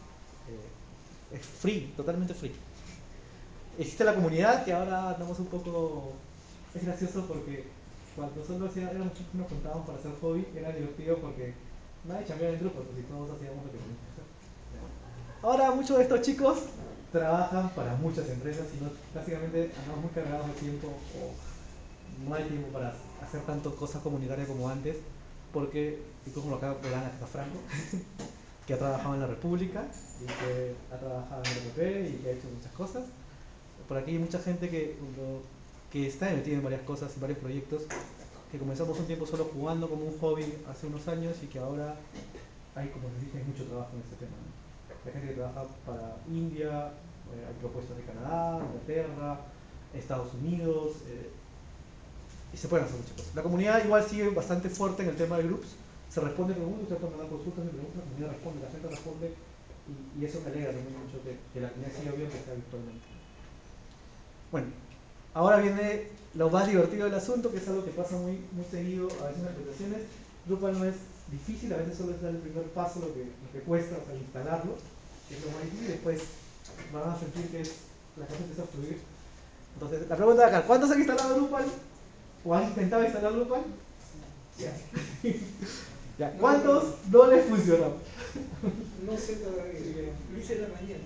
Eh, es free, totalmente free. Existe la comunidad que ahora andamos un poco, es gracioso porque cuando nosotros éramos chicos nos juntábamos para hacer hobby, era divertido porque nadie chambeaba en grupo, pues si todos hacíamos lo que teníamos que hacer. Ahora muchos de estos chicos trabajan para muchas empresas y no, básicamente andamos muy cargados de tiempo o no hay tiempo para hacer tantas cosas comunitarias como antes, porque, incluso como acá verán a Franco, que ha trabajado en la República y que ha trabajado en el R P y que ha hecho muchas cosas. Por aquí hay mucha gente que, que está metida en varias cosas, en varios proyectos, que comenzamos un tiempo solo jugando como un hobby hace unos años y que ahora hay, como les dije, hay mucho trabajo en este tema, ¿no? Hay gente que trabaja para India, eh, hay propuestas de Canadá, Inglaterra, Estados Unidos, eh, y se pueden hacer muchas cosas. La comunidad igual sigue bastante fuerte en el tema de groups, se responde preguntas, ustedes pueden mandar consultas y preguntas, la comunidad responde, la gente responde, y, y eso me alegra también mucho que, que la comunidad siga bien, que sea virtualmente. Bueno, ahora viene lo más divertido del asunto, que es algo que pasa muy, muy seguido a veces en las presentaciones. Drupal no es difícil, a veces solo es dar el primer paso, lo que, lo que cuesta, o sea, instalarlo, que es lo más difícil, y después van a sentir que es, la cosa empieza a fluir. Entonces, la pregunta de acá, ¿cuántos han instalado Drupal? ¿O han intentado instalar Drupal? Ya. Ya. ¿Cuántos no les funcionó? No sé todavía, lo hice en la mañana.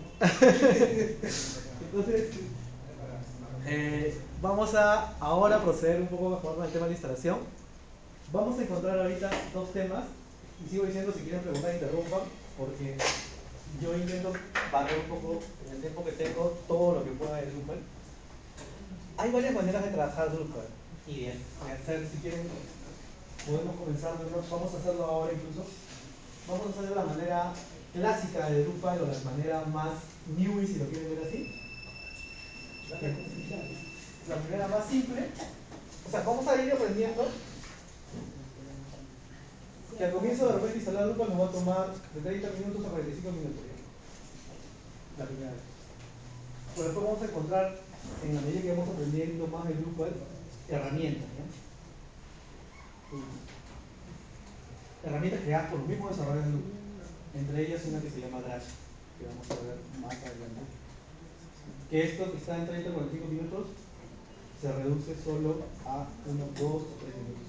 Entonces, eh, vamos a ahora proceder un poco mejor con el tema de instalación. Vamos a encontrar ahorita dos temas, y sigo diciendo, si quieren preguntar, interrumpan, porque yo intento barrer un poco en el tiempo que tengo todo lo que pueda de Drupal. Hay varias maneras de trabajar Drupal, y de hacer, si quieren, podemos comenzar, vamos a hacerlo ahora incluso. Vamos a hacer de la manera clásica de Drupal, o la manera más new, si lo quieren ver así. La manera más simple. O sea, vamos a ir aprendiendo que al comienzo de repente instalar Drupal nos va a tomar de treinta minutos a cuarenta y cinco minutos, ¿ya? La primera vez. Pero después vamos a encontrar, en la medida que vamos aprendiendo más de Drupal, herramientas, ¿ya? Herramientas creadas por los mismos desarrolladores de Drupal. Entre ellas una que se llama Dash, que vamos a ver más adelante. Que esto que está en treinta a cuarenta y cinco minutos se reduce solo a unos dos o tres minutos.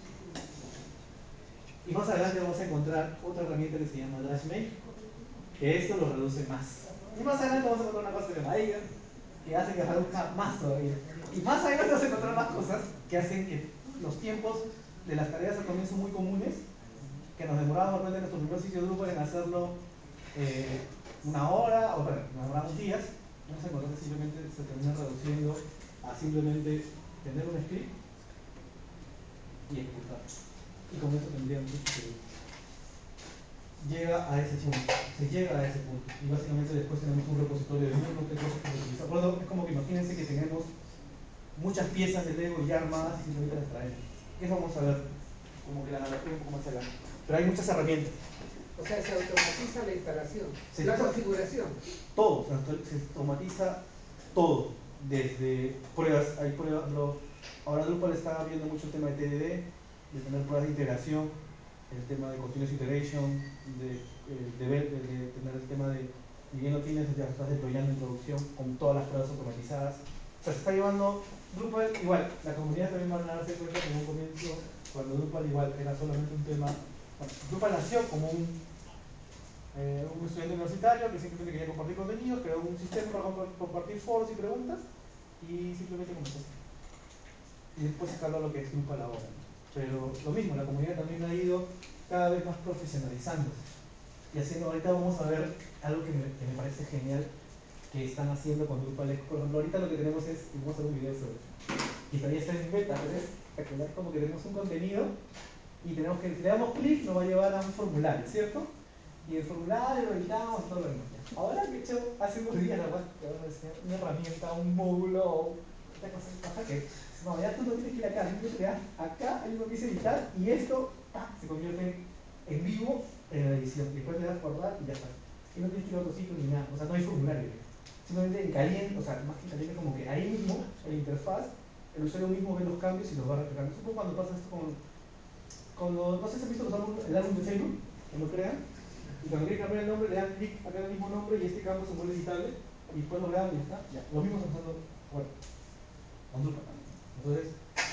Y más adelante vamos a encontrar otra herramienta que se llama Dash Make, que esto lo reduce más. Y más adelante vamos a encontrar una cosa que se llama Eiger, que hace que reduzca más todavía. Y más adelante vamos a encontrar más cosas que hacen que los tiempos de las tareas al comienzo muy comunes, que nos demorábamos en nuestro primer sitio de Drupal en hacerlo eh, una hora, o perdón, nos demoramos días, vamos a encontrar que simplemente se termina reduciendo a simplemente tener un script y ejecutar. Y con eso tendrían mucho que llega a ese punto, se llega a ese punto. Y básicamente después tenemos un repositorio de mismo que cosas que se utilizan. Por eso es como que imagínense que tenemos muchas piezas de Lego ya armadas y simplemente las traemos. Eso vamos a ver, como que la analogía un poco más adelante. Pero hay muchas herramientas. O sea, se automatiza la instalación, Se la hizo configuración. todo, se automatiza todo, desde pruebas, hay pruebas, lo, ahora Drupal está viendo mucho el tema de T D D, de tener pruebas de integración, el tema de continuous iteration, de, eh, de, ver, de, de tener el tema de, si bien lo tienes, ya estás deployando en producción con todas las pruebas automatizadas. O sea, se está llevando Drupal, igual, la comunidad también van a darse cuenta que en un comienzo, cuando Drupal igual era solamente un tema, bueno, Drupal nació como un Eh, un estudiante universitario que simplemente quería compartir contenidos, creó un sistema para compartir foros y preguntas y simplemente comenzó. Y después escaló lo que es Drupal ahora. Pero lo mismo, la comunidad también ha ido cada vez más profesionalizándose. Y haciendo, ahorita vamos a ver algo que me, que me parece genial que están haciendo con Drupal. Por ejemplo, ahorita lo que tenemos es, y vamos a hacer un video sobre eso, y todavía está en beta, pero es espectacular, como que tenemos un contenido y tenemos que, si le damos clic, nos va a llevar a un formulario, ¿cierto? Y el formulario lo editamos y todo lo demás. Ahora que he hecho hace unos días, la verdad, que ahora es una herramienta, un módulo, esta cosa que pasa que, no, ya tú no tienes que ir acá, simplemente le das acá, hay uno que dice editar, y esto ¡pam!, se convierte en vivo en la edición. Después le das guardar y ya está. Y no tienes que ir a otro sitio ni nada, o sea, no hay formulario. Simplemente en caliente, o sea, más que en caliente, como que ahí mismo, en la interfaz, el usuario mismo ve los cambios y los va replicando. Es un poco cuando pasa esto con, con los, no sé si han visto los álbumes, el álbum de Facebook, cuando crean. Y cuando quieren cambiar el nombre, le dan clic acá en el mismo nombre y este campo se vuelve editable y después lo graban y ya está. Ya. Lo mismo está pasando, bueno, con Drupal. Entonces,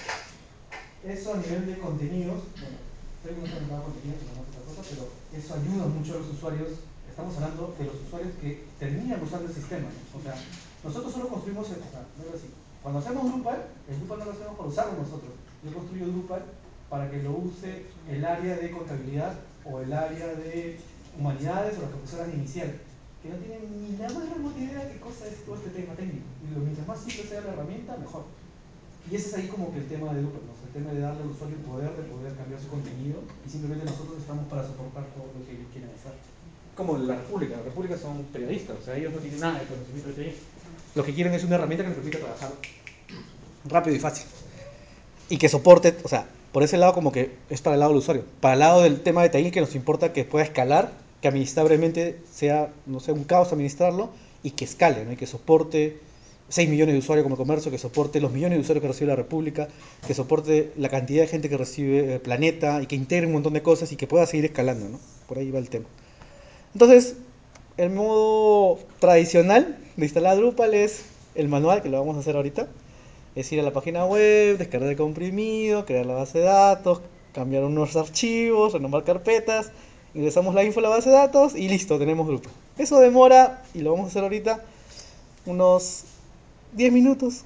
eso a nivel de contenidos, bueno, Facebook no está orientado a contenidos, sino más otra cosa, pero eso ayuda mucho a los usuarios. Estamos hablando de los usuarios que terminan usando el sistema, ¿no? O sea, nosotros solo construimos, o sea, no es así. Cuando hacemos Drupal, el Drupal no lo hacemos para usarlo nosotros. Yo construyo Drupal para que lo use el área de contabilidad o el área de humanidades o las profesoras de inicial, que no tienen ni la más remota idea de qué cosa es todo este tema técnico. Y lo mientras más simple sea la herramienta, mejor. Y ese es ahí como que el tema de Drupal, ¿no? El tema de darle al usuario el poder de poder cambiar su contenido y simplemente nosotros estamos para soportar todo lo que ellos quieren hacer. Como la República, la República son periodistas, o sea, ellos no tienen nada de conocimiento de periodismo. Lo que quieren es una herramienta que les permita trabajar rápido y fácil. Y que soporte, o sea, por ese lado como que es para el lado del usuario. Para el lado del tema de tagging, que nos importa que pueda escalar, que administrablemente sea, no sé, un caos administrarlo y que escale, ¿no? Y que soporte seis millones de usuarios como comercio, que soporte los millones de usuarios que recibe la República, que soporte la cantidad de gente que recibe el Planeta y que integre un montón de cosas y que pueda seguir escalando, ¿no? Por ahí va el tema. Entonces, el modo tradicional de instalar Drupal es el manual, que lo vamos a hacer ahorita. Es ir a la página web, descargar el comprimido, crear la base de datos, cambiar unos archivos, renombrar carpetas, ingresamos la info a la base de datos y listo, tenemos Drupal. Eso demora, y lo vamos a hacer ahorita, unos diez minutos.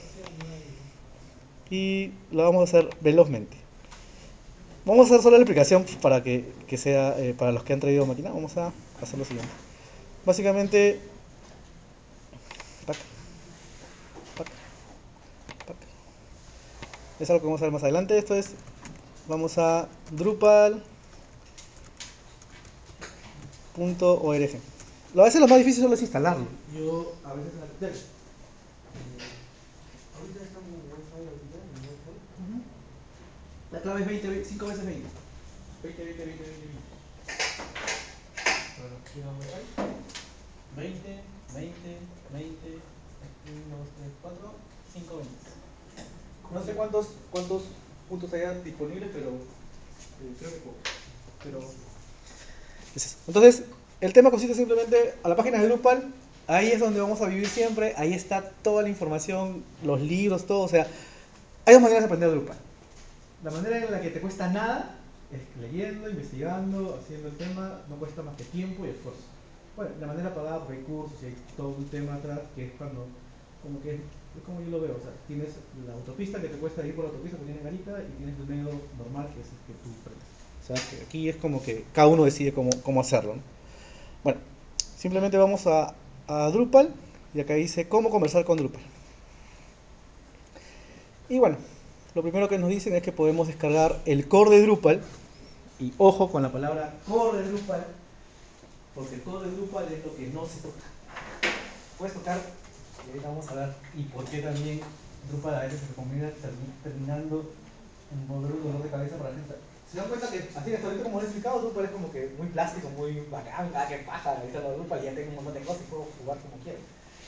Y lo vamos a hacer velozmente. Vamos a hacer solo la explicación para que, que sea eh, para los que han traído máquina. Vamos a hacer lo siguiente. Básicamente, pack, pack, pack. Es algo que vamos a ver más adelante. Esto es, vamos a drupal punto org. Lo a veces lo más difícil solo es instalarlo. Yo a veces en la tele. Eh, ahorita estamos en Wi-Fi, ahorita en Wi-Fi. Uh-huh. La clave es veinte, cinco veces veinte. veinte, veinte, veinte, veinte, veinte. Bueno, aquí vamos a ver. veinte, veinte, veinte, uno, dos, tres, cuatro, cinco veinte. No sé cuántos, cuántos puntos haya disponibles, pero eh, creo que poco. Pero es eso. Entonces, el tema consiste simplemente a la página de Drupal. Ahí es donde vamos a vivir siempre. Ahí está toda la información, los libros, todo. O sea, hay dos maneras de aprender Drupal. La manera en la que te cuesta nada es leyendo, investigando, haciendo el tema, no cuesta más que tiempo y esfuerzo. Bueno, la manera pagada porque hay cursos y hay todo un tema atrás que es cuando, como que es, es como yo lo veo, o sea, tienes la autopista que te cuesta ir por la autopista que tiene garita y tienes el medio normal que es el que tú aprendes. O sea, que aquí es como que cada uno decide cómo, cómo hacerlo, ¿no? Bueno, simplemente vamos a, a Drupal y acá dice cómo conversar con Drupal. Y bueno, lo primero que nos dicen es que podemos descargar el core de Drupal. Y ojo con la palabra core de Drupal, porque el core de Drupal es lo que no se toca. Puedes tocar, y ahorita vamos a ver, y por qué también Drupal a veces se recomienda terminando en volver un dolor de cabeza para la gente. Se dan cuenta que, así hasta ahorita como lo he explicado, Drupal es como que muy plástico, muy bacán, ah, qué paja, ahorita lo de Drupal ya tengo un montón de cosas y puedo jugar como quiero.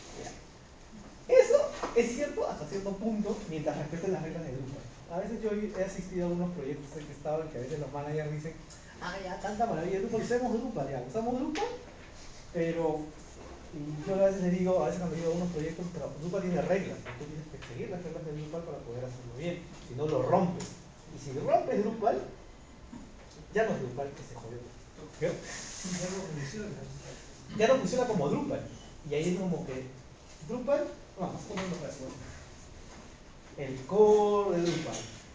Eso es cierto hasta cierto punto, mientras respeten las reglas de Drupal. A veces yo he asistido a algunos proyectos en que he estado en que a veces los managers dicen, ah, ya, tanta maravilla de Drupal, usemos Drupal, ya, usamos Drupal, pero y yo a veces les digo, a veces cuando digo a unos proyectos, pero Drupal tiene reglas, y tú tienes que seguir las reglas de Drupal para poder hacerlo bien, si no lo rompes. Y si rompes Drupal, ya no es Drupal que se jodió. ¿Qué? Ya no funciona. Ya no funciona como Drupal. Y ahí es como que Drupal, vamos, ¿cómo lo resuelve? El core de Drupal.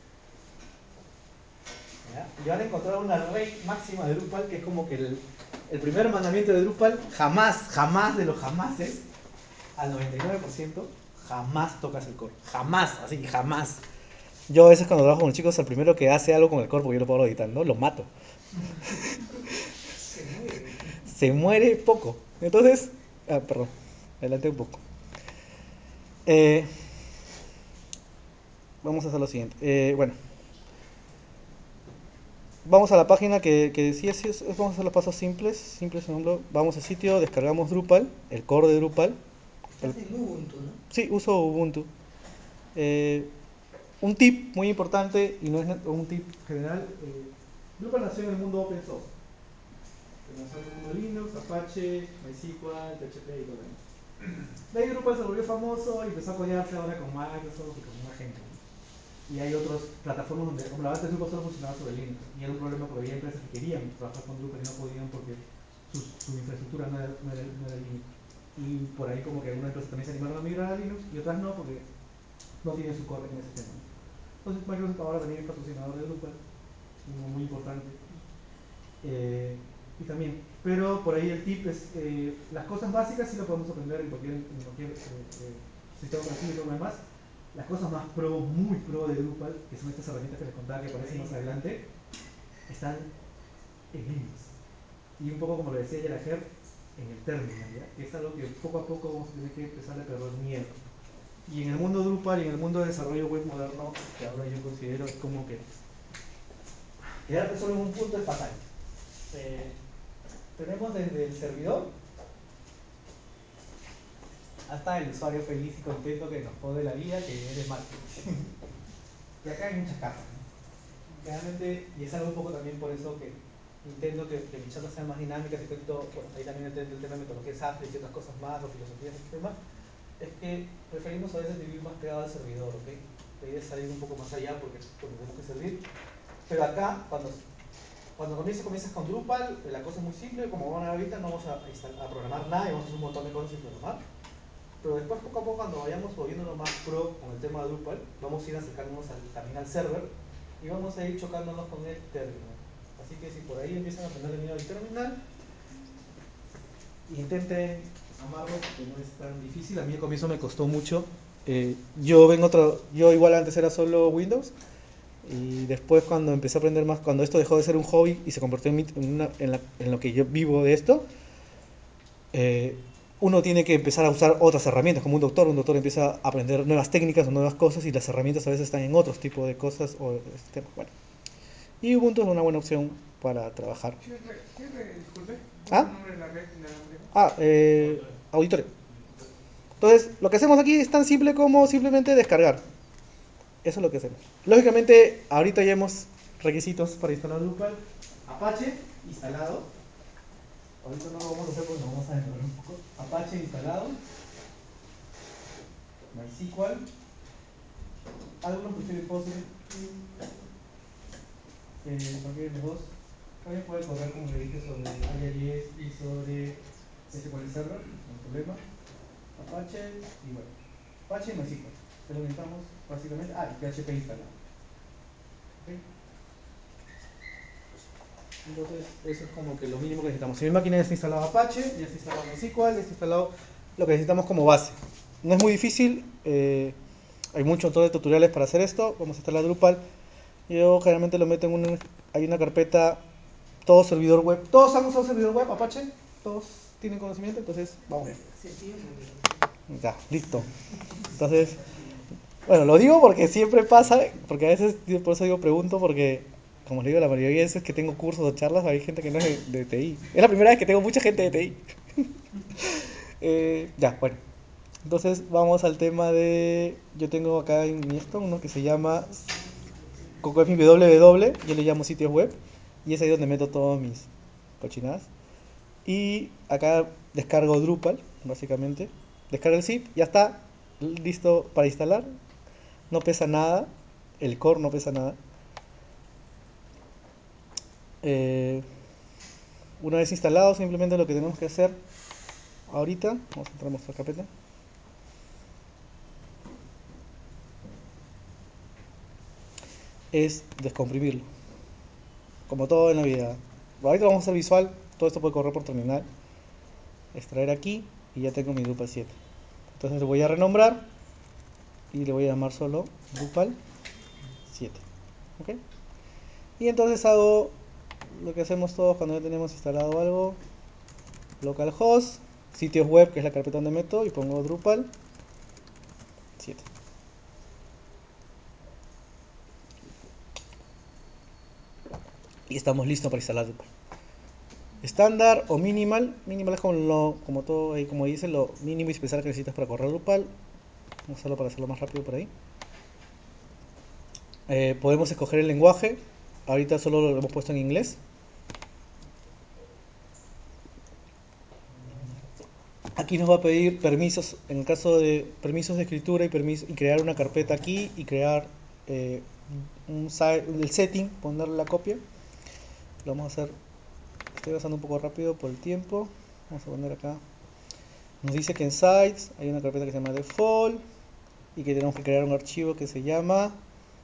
¿Ya? Y van a encontrar una regla máxima de Drupal que es como que el, el primer mandamiento de Drupal, jamás, jamás de los jamases, al noventa y nueve por ciento, jamás tocas el core. Jamás, así, jamás. Yo a veces cuando trabajo con los chicos, el primero que hace algo con el core, porque yo lo puedo editar, ¿no? Lo mato. Se muere. Se muere poco. Entonces, ah, perdón, adelante un poco. Eh, vamos a hacer lo siguiente. Eh, bueno. Vamos a la página que, que decía, sí, es, vamos a hacer los pasos simples, simples, ejemplo, vamos al sitio, descargamos Drupal, el core de Drupal. Estás en Ubuntu, ¿no? Sí, uso Ubuntu. Eh, un tip muy importante, y no es un tip general, eh, Drupal nació en el mundo open source. Nació en el mundo Linux, Apache, MySQL, P H P y todo eso. De ahí Drupal se volvió famoso y empezó a apoyarse ahora con Microsoft y con una gente. Y hay otras plataformas donde, como la base de Drupal solo funcionaba sobre Linux, y era un problema porque había empresas que querían trabajar con Drupal y no podían porque su, su infraestructura no era, no, era, no era Linux. Y por ahí como que algunas empresas también se animaron a migrar a Linux y otras no porque no tienen su core en ese tema. Entonces Microsoft ahora también es patrocinador de Drupal, uno muy importante. Eh, y también, pero por ahí el tip es, eh, las cosas básicas sí lo podemos aprender en cualquier, en cualquier eh, eh, sistema operativo y todo lo demás. Las cosas más pro, muy pro de Drupal, que son estas herramientas que les contaba que aparecen más adelante, están en Linux. Y un poco como lo decía Yerajer, en el terminal, ¿ya? Que es algo que poco a poco vamos a tener que empezar a perder miedo. Y en el mundo Drupal y en el mundo de desarrollo web moderno, que ahora yo considero es como que quedarte solo en un punto es fatal. Eh, tenemos desde el servidor hasta el usuario feliz y contento que nos jode la vida, que es de marketing. Y acá hay muchas capas, ¿no? Realmente, y es algo un poco también por eso que intento que, que mis charlas sean más dinámicas y todo, bueno, ahí también entiendo el tema de metodología SAFe y otras cosas más, o filosofías, este tema, es que preferimos a veces vivir más pegado al servidor, ¿ok? La idea es salir un poco más allá porque bueno, tenemos que servir. Pero acá, cuando, cuando comienzas, comienzas con Drupal, la cosa es muy simple, como van a ver ahorita, no vamos a, a programar nada y vamos a hacer un montón de cosas sin programar. Pero después, poco a poco, cuando vayamos volviéndonos más pro con el tema de Drupal, vamos a ir acercándonos al, también al server y vamos a ir chocándonos con el terminal. Así que si por ahí empiezan a aprender el dominio del terminal, intenten amarlo porque no es tan difícil. A mí al comienzo me costó mucho. Eh, yo vengo otro, yo igual antes era solo Windows y después cuando empecé a aprender más, cuando esto dejó de ser un hobby y se convirtió en, mi, en, una, en, la, en lo que yo vivo de esto, eh, uno tiene que empezar a usar otras herramientas, como un doctor, un doctor empieza a aprender nuevas técnicas o nuevas cosas y las herramientas a veces están en otros tipos de cosas o sistemas. Bueno, Y Ubuntu es una buena opción para trabajar. ¿Qué red? ¿Qué red? Disculpe. ¿Cuál es ¿Ah? el nombre de la red inalámbrica? Ah, eh, auditorio. Entonces, lo que hacemos aquí es tan simple como simplemente descargar. Eso es lo que hacemos. Lógicamente, ahorita ya hemos requisitos para instalar Drupal. Apache instalado. Ahorita no lo vamos a hacer porque nos vamos a demorar un poco. Apache instalado. MySQL. Algunos prefieren Postgre. Eh, cualquiera de los dos. También puede correr, como le dije, sobre AliaJS y sobre S Q L Server, no hay problema. Apache y bueno. Apache y MySQL. Que lo necesitamos básicamente. Ah, y P H P instalado. ¿Okay? Entonces, eso es como que lo mínimo que necesitamos. Si mi máquina ya está instalado Apache, ya está instalado MySQL, ya está instalado lo que necesitamos como base. No es muy difícil, eh, hay muchos montón de tutoriales para hacer esto. Vamos a instalar Drupal. Yo generalmente lo meto en una, hay una carpeta, todo servidor web. ¿Todos han usado servidor web Apache? ¿Todos tienen conocimiento? Entonces, vamos bien. Ya, listo. Entonces, bueno, lo digo porque siempre pasa, porque a veces, por eso digo pregunto, porque como les digo, la mayoría de veces que tengo cursos o charlas hay gente que no es de, de T I. Es la primera vez que tengo mucha gente de T I. eh, ya, bueno. Entonces vamos al tema de... Yo tengo acá en mi esto uno que se llama CocoFin W W, yo le llamo sitios web, y es ahí donde meto todas mis cochinadas. Y acá descargo Drupal, básicamente. Descargo el zip, ya está listo para instalar. No pesa nada, el core no pesa nada. Eh, una vez instalado, simplemente lo que tenemos que hacer ahorita, vamos a entrar a nuestra carpeta. Es descomprimirlo. Como todo en la vida. Ahorita vamos a hacer visual, todo esto puede correr por terminal. Extraer aquí y ya tengo mi Drupal siete. Entonces le voy a renombrar y le voy a llamar solo Drupal siete. ¿Ok? Y entonces hago lo que hacemos todos cuando ya tenemos instalado algo. Localhost, sitios web, que es la carpeta donde meto, y pongo Drupal siete. Y estamos listos para instalar Drupal. Estándar o minimal. Minimal es como, lo, como todo ahí, como dice, lo mínimo y especial que necesitas para correr Drupal. Vamos a hacerlo para hacerlo más rápido por ahí. Eh, podemos escoger el lenguaje. Ahorita solo lo hemos puesto en inglés. Aquí nos va a pedir permisos, en el caso de permisos de escritura y, permiso, y crear una carpeta aquí y crear eh, un, el setting, ponerle la copia. Lo vamos a hacer, estoy avanzando un poco rápido por el tiempo. Vamos a poner acá. Nos dice que en sites hay una carpeta que se llama default y que tenemos que crear un archivo que se llama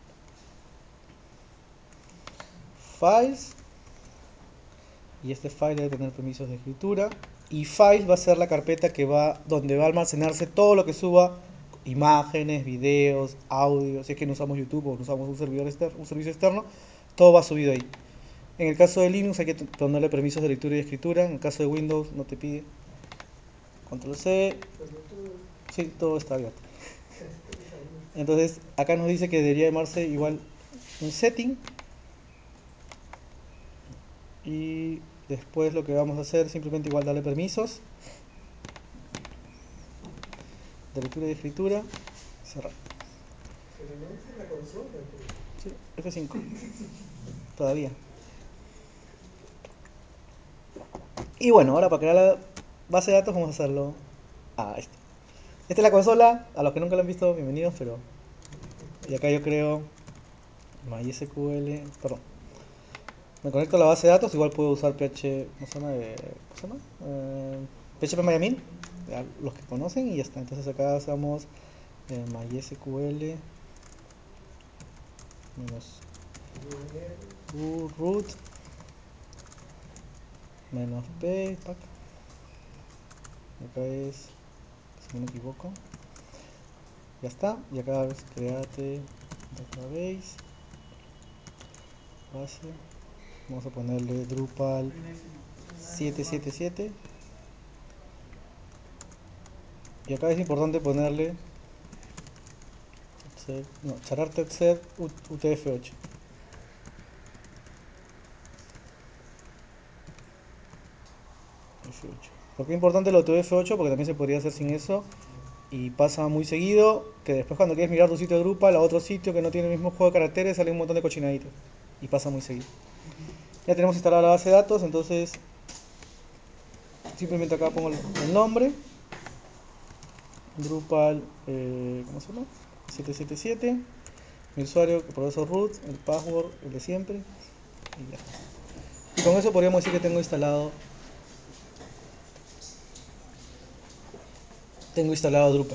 files. Y este file debe tener permisos de escritura. Y files va a ser la carpeta que va, donde va a almacenarse todo lo que suba, imágenes, videos, audio. Si es que no usamos YouTube o no usamos un servidor externo, un servicio externo, todo va subido ahí. En el caso de Linux hay que ponerle permisos de lectura y escritura. En el caso de Windows no te pide. Control C. Sí, todo está abierto. Entonces acá nos dice que debería llamarse igual un setting. Y después lo que vamos a hacer es simplemente igual darle permisos de lectura y escritura. Cerrar. Pero no es en la consola. Pero... Sí, F cinco. Todavía. Y bueno, ahora para crear la base de datos vamos a hacerlo a esto. Esta es la consola, a los que nunca la han visto, bienvenidos, pero... Y acá yo creo MySQL, perdón. Me conecto a la base de datos, igual puedo usar P H, ¿cómo se llama? Eh, ¿Cómo se llama? Eh, P H P MyAdmin, los que conocen y ya está. Entonces acá hacemos eh, MySQL menos u root menos p pack. Acá es, si no me equivoco, ya está. Y acá es create database base. Vamos a ponerle Drupal siete siete siete. Y acá es importante ponerle no, character set U T F ocho. F ocho. ¿Por qué es importante el U T F ocho? Porque también se podría hacer sin eso. Y pasa muy seguido que después cuando quieres mirar tu sitio de Drupal a otro sitio que no tiene el mismo juego de caracteres sale un montón de cochinaditos. Y pasa muy seguido. Ya tenemos instalada la base de datos, entonces simplemente acá pongo el nombre. Drupal, eh, ¿cómo se llama? siete siete siete. Mi usuario, el profesor root, el password, el de siempre. Y ya. Y con eso podríamos decir que tengo instalado tengo instalado Drupal.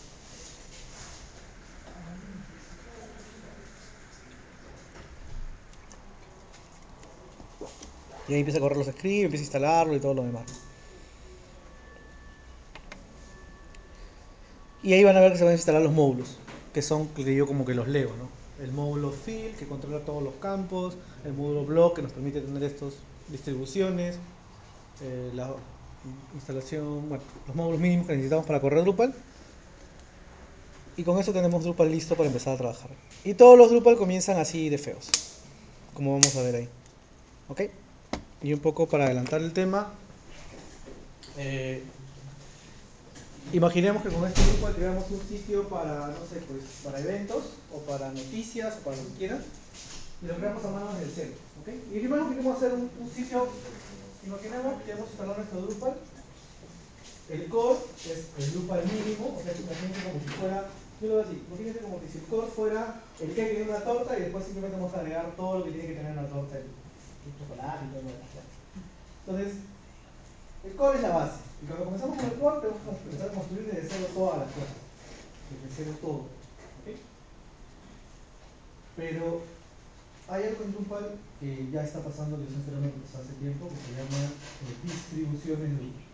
Y ahí empieza a correr los scripts, empieza a instalarlo y todo lo demás. Y ahí van a ver que se van a instalar los módulos, que son, que yo como que los leo, ¿no? El módulo fill, que controla todos los campos, el módulo block, que nos permite tener estas distribuciones, eh, la instalación, bueno, los módulos mínimos que necesitamos para correr Drupal. Y con eso tenemos Drupal listo para empezar a trabajar. Y todos los Drupal comienzan así de feos, como vamos a ver ahí. ¿Ok? Y un poco para adelantar el tema, eh, imaginemos que con este Drupal creamos un sitio para, no sé, pues, para eventos, o para noticias, o para lo que quieran, y lo creamos a mano desde cero. ¿Ok? Y primero que queremos hacer un, un sitio, imaginemos que queremos instalar nuestro Drupal. El core es el Drupal mínimo, o sea, imagínense como si fuera, yo lo voy a decir, imagínense como que si el core fuera el cake de una torta y después simplemente vamos a agregar todo lo que tiene que tener una torta, el, el chocolate y todo lo demás. Entonces, el core es la base, y cuando comenzamos con el core tenemos que empezar a construir desde cero todas las cosas, desde cero todo. ¿Ok? Pero hay algo en Drupal que ya está pasando, que es un fenómeno que pasó hace tiempo, que se llama eh, distribuciones de Drupal.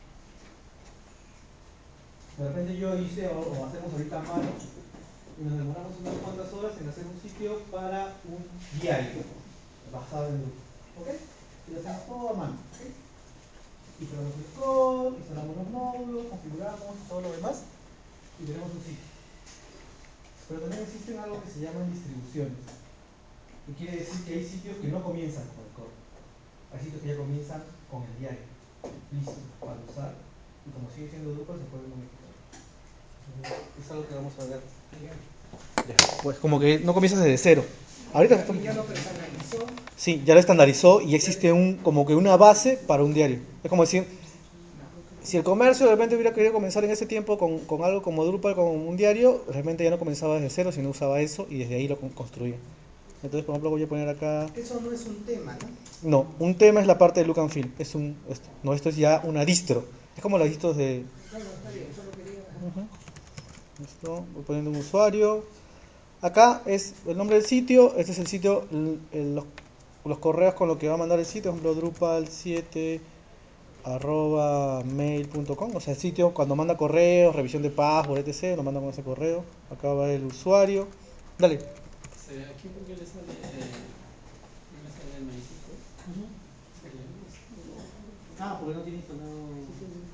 De repente yo hice, o, o hacemos ahorita a mano, y nos demoramos unas cuantas horas en hacer un sitio para un diario basado en Drupal. ¿Ok? Y lo hacemos todo a mano. ¿Ok? Instalamos el core, instalamos los módulos, configuramos y todo lo demás, y tenemos un sitio. Pero también existen algo que se llaman distribuciones, que quiere decir que hay sitios que no comienzan con el core. Hay sitios que ya comienzan con el diario, listo para usar, y como sigue siendo Drupal se puede modificar. Entonces, es algo que vamos a ver. Pues como que no comienzas desde cero. Ahorita ya, ya lo estandarizó. Sí, ya lo estandarizó y existe un como que una base para un diario. Es como decir, si el comercio de repente hubiera querido comenzar en ese tiempo con, con algo como Drupal, con un diario, realmente ya no comenzaba desde cero, sino usaba eso y desde ahí lo construía. Entonces, por ejemplo, voy a poner acá... Eso no es un tema, ¿no? No, un tema es la parte de look and feel. Es un, esto, no, esto es ya una distro. Es como las distros de... No, no, está bien, solo quería... Uh-huh. Esto, voy poniendo un usuario. Acá es el nombre del sitio. Este es el sitio, el, el, los, los correos con los que va a mandar el sitio. Por ejemplo, drupal siete arroba mail punto com. O sea, el sitio cuando manda correos, revisión de password, etcétera. Lo manda con ese correo. Acá va el usuario. Dale. Sí, aquí porque le sale, eh, no me sale MySQL. Uh-huh. Sale esto. Ah, porque no tiene instalado. Sí, sí, sí.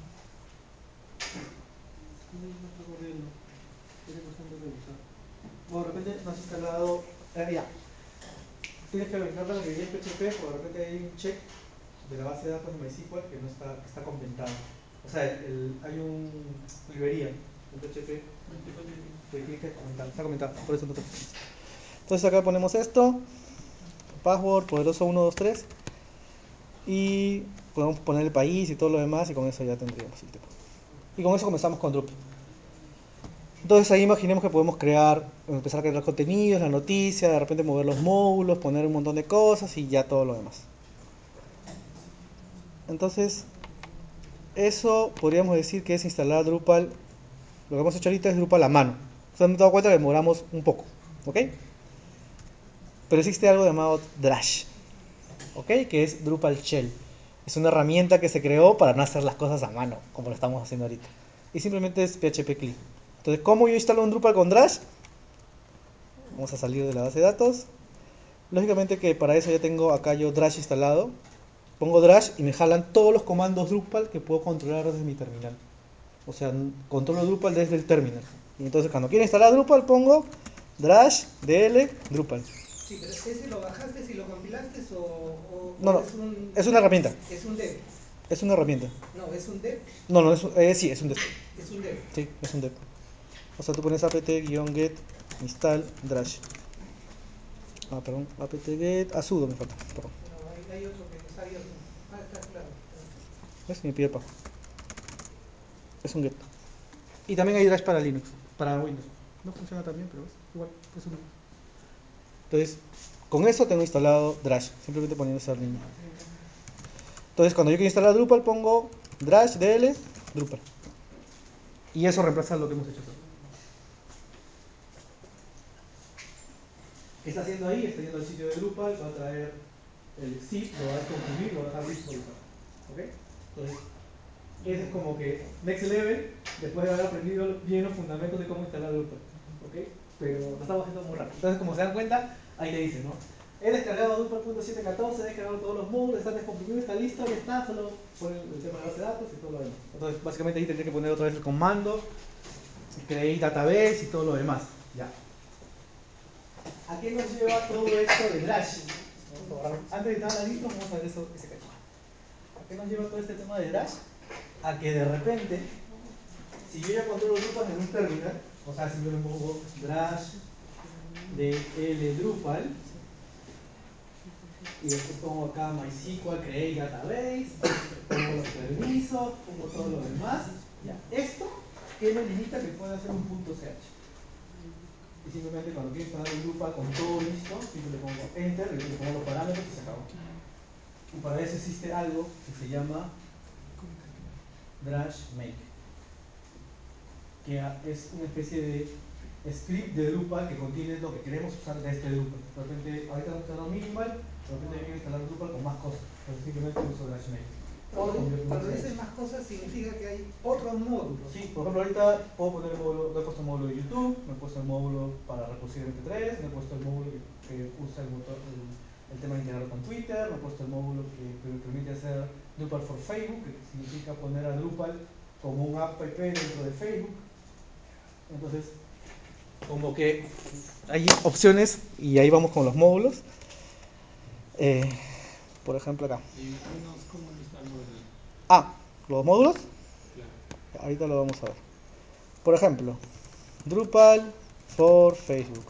No está corriendo. Tiene bastante revisar. Bueno, de repente no has instalado. Eh, ya. Tienes que revisar la librería P H P, porque de repente hay un check de la base de datos de MySQL que no está, que está comentado. O sea, el, el, hay un librería en P H P que tienes que comentar. Está comentado, por eso no te preocupes. Entonces acá ponemos esto. Password, poderoso uno dos tres. Y podemos poner el país y todo lo demás, y con eso ya tendríamos el tema. Y con eso comenzamos con Drupal. Entonces ahí imaginemos que podemos crear, empezar a crear los contenidos, la noticia, de repente mover los módulos, poner un montón de cosas y ya todo lo demás. Entonces, eso podríamos decir que es instalar Drupal. Lo que hemos hecho ahorita es Drupal a mano. Se han dado cuenta que demoramos un poco, ¿ok? Pero existe algo llamado Drush, ¿ok? Que es Drupal Shell. Es una herramienta que se creó para no hacer las cosas a mano, como lo estamos haciendo ahorita. Y simplemente es P H P CLI. Entonces, ¿cómo yo instalo un Drupal con Drush? Vamos a salir de la base de datos. Lógicamente que para eso ya tengo acá yo Drush instalado. Pongo Drush y me jalan todos los comandos Drupal que puedo controlar desde mi terminal. O sea, controlo Drupal desde el terminal. Y entonces cuando quiero instalar Drupal pongo Drush dl Drupal. Sí, pero ¿ese lo bajaste y lo compilaste o, o, No, o no, es un... es una herramienta. Es un dev. Es una herramienta. No, es un dev. No, no, es, un- eh, sí, es un dev. Es un dev. Sí, es un dev. O sea, tú pones apt-get install drush. Ah, perdón, apt-get, a sudo me falta, perdón. No, hay, hay otro que está abierto. Ah, está claro. ¿Ves? Me pide pago. Es un get. Y también hay drush para Linux, para Windows. No funciona tan bien, pero es igual, es un get. Entonces, con eso tengo instalado drush, simplemente poniendo esa línea. Entonces, cuando yo quiero instalar Drupal, pongo drush dl Drupal. Y eso reemplaza lo que hemos hecho acá. ¿Qué está haciendo ahí? Está yendo al sitio de Drupal, va a traer el zip, lo va a descomprimir, lo va a dejar listo para usar. ¿Ok? Entonces, ese es como que next level, después de haber aprendido bien los fundamentos de cómo instalar Drupal. ¿Ok? Pero lo estamos haciendo muy rápido. Entonces, como se dan cuenta, ahí te dice, ¿no? He descargado Drupal punto siete punto catorce, he descargado todos los módulos, está descomprimido, está listo, ya está, solo pone el tema de base de datos y todo lo demás. Entonces, básicamente ahí tendría que poner otra vez el comando, create database y todo lo demás. Ya. ¿A qué nos lleva todo esto de Drush? Vamos a borrar. Antes de entrar a la intro, vamos a ver eso, ese cachito. ¿A qué nos lleva todo este tema de Drush? A que de repente, si yo ya controlo Drupal en un terminal, o sea, si yo le pongo Drush de L Drupal, y después pongo acá MySQL, create database, pongo los permisos, pongo todo lo demás, ya. Esto, ¿qué me limita? Que pueda hacer un punto .ch. Y simplemente cuando quiero instalar el Drupal con todo listo, simplemente le pongo Enter y le pongo los parámetros y se acabó. Y para eso existe algo que se llama Drush Make, que es una especie de script de Drupal que contiene lo que queremos usar de este Drupal. De repente, ahorita hemos instalado Minimal, de repente yo quiero instalar Drupal con más cosas. Entonces simplemente uso Drush Make. Cuando, cuando dices más cosas, significa que hay otros módulos. Sí, por ejemplo, ahorita puedo poner el módulo, le he puesto el módulo de YouTube, me he puesto el módulo para reproducir M P tres, me he puesto el módulo que, que usa el, motor, el, el tema de integrarlo con Twitter, me he puesto el módulo que, que me permite hacer Drupal for Facebook, que significa poner a Drupal como un app dentro de Facebook. Entonces, como que hay opciones y ahí vamos con los módulos. Eh, por ejemplo, acá. Y dinos cómo instaló el. Ah, los módulos. Claro. Ahorita lo vamos a ver. Por ejemplo, Drupal for Facebook.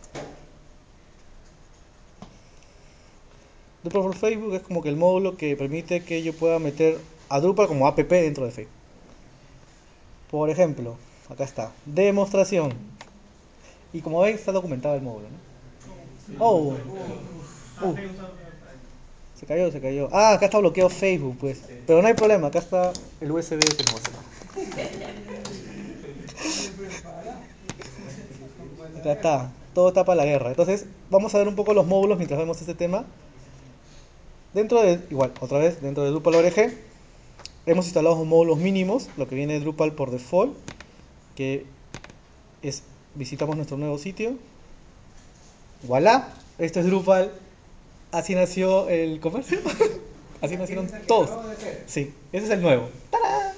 Drupal for Facebook es como que el módulo que permite que yo pueda meter a Drupal como app dentro de Facebook. Por ejemplo, acá está, demostración. Y como ven, está documentado el módulo, ¿no? Sí, Oh, Ah, uh, Facebook está está ahí. se cayó, se cayó. Ah, acá está bloqueado Facebook, pues. Pero no hay problema, acá está el U S B que nos va a sacar. Acá está, todo está para la guerra. Entonces, vamos a ver un poco los módulos mientras vemos este tema. Dentro de, igual, otra vez, dentro de Drupal O R G, hemos instalado los módulos mínimos, lo que viene de Drupal por default, que es, visitamos nuestro nuevo sitio. Voilà, esto es Drupal, así nació el comercio, así nacieron todos. Sí, ese es el nuevo. ¡Tarán!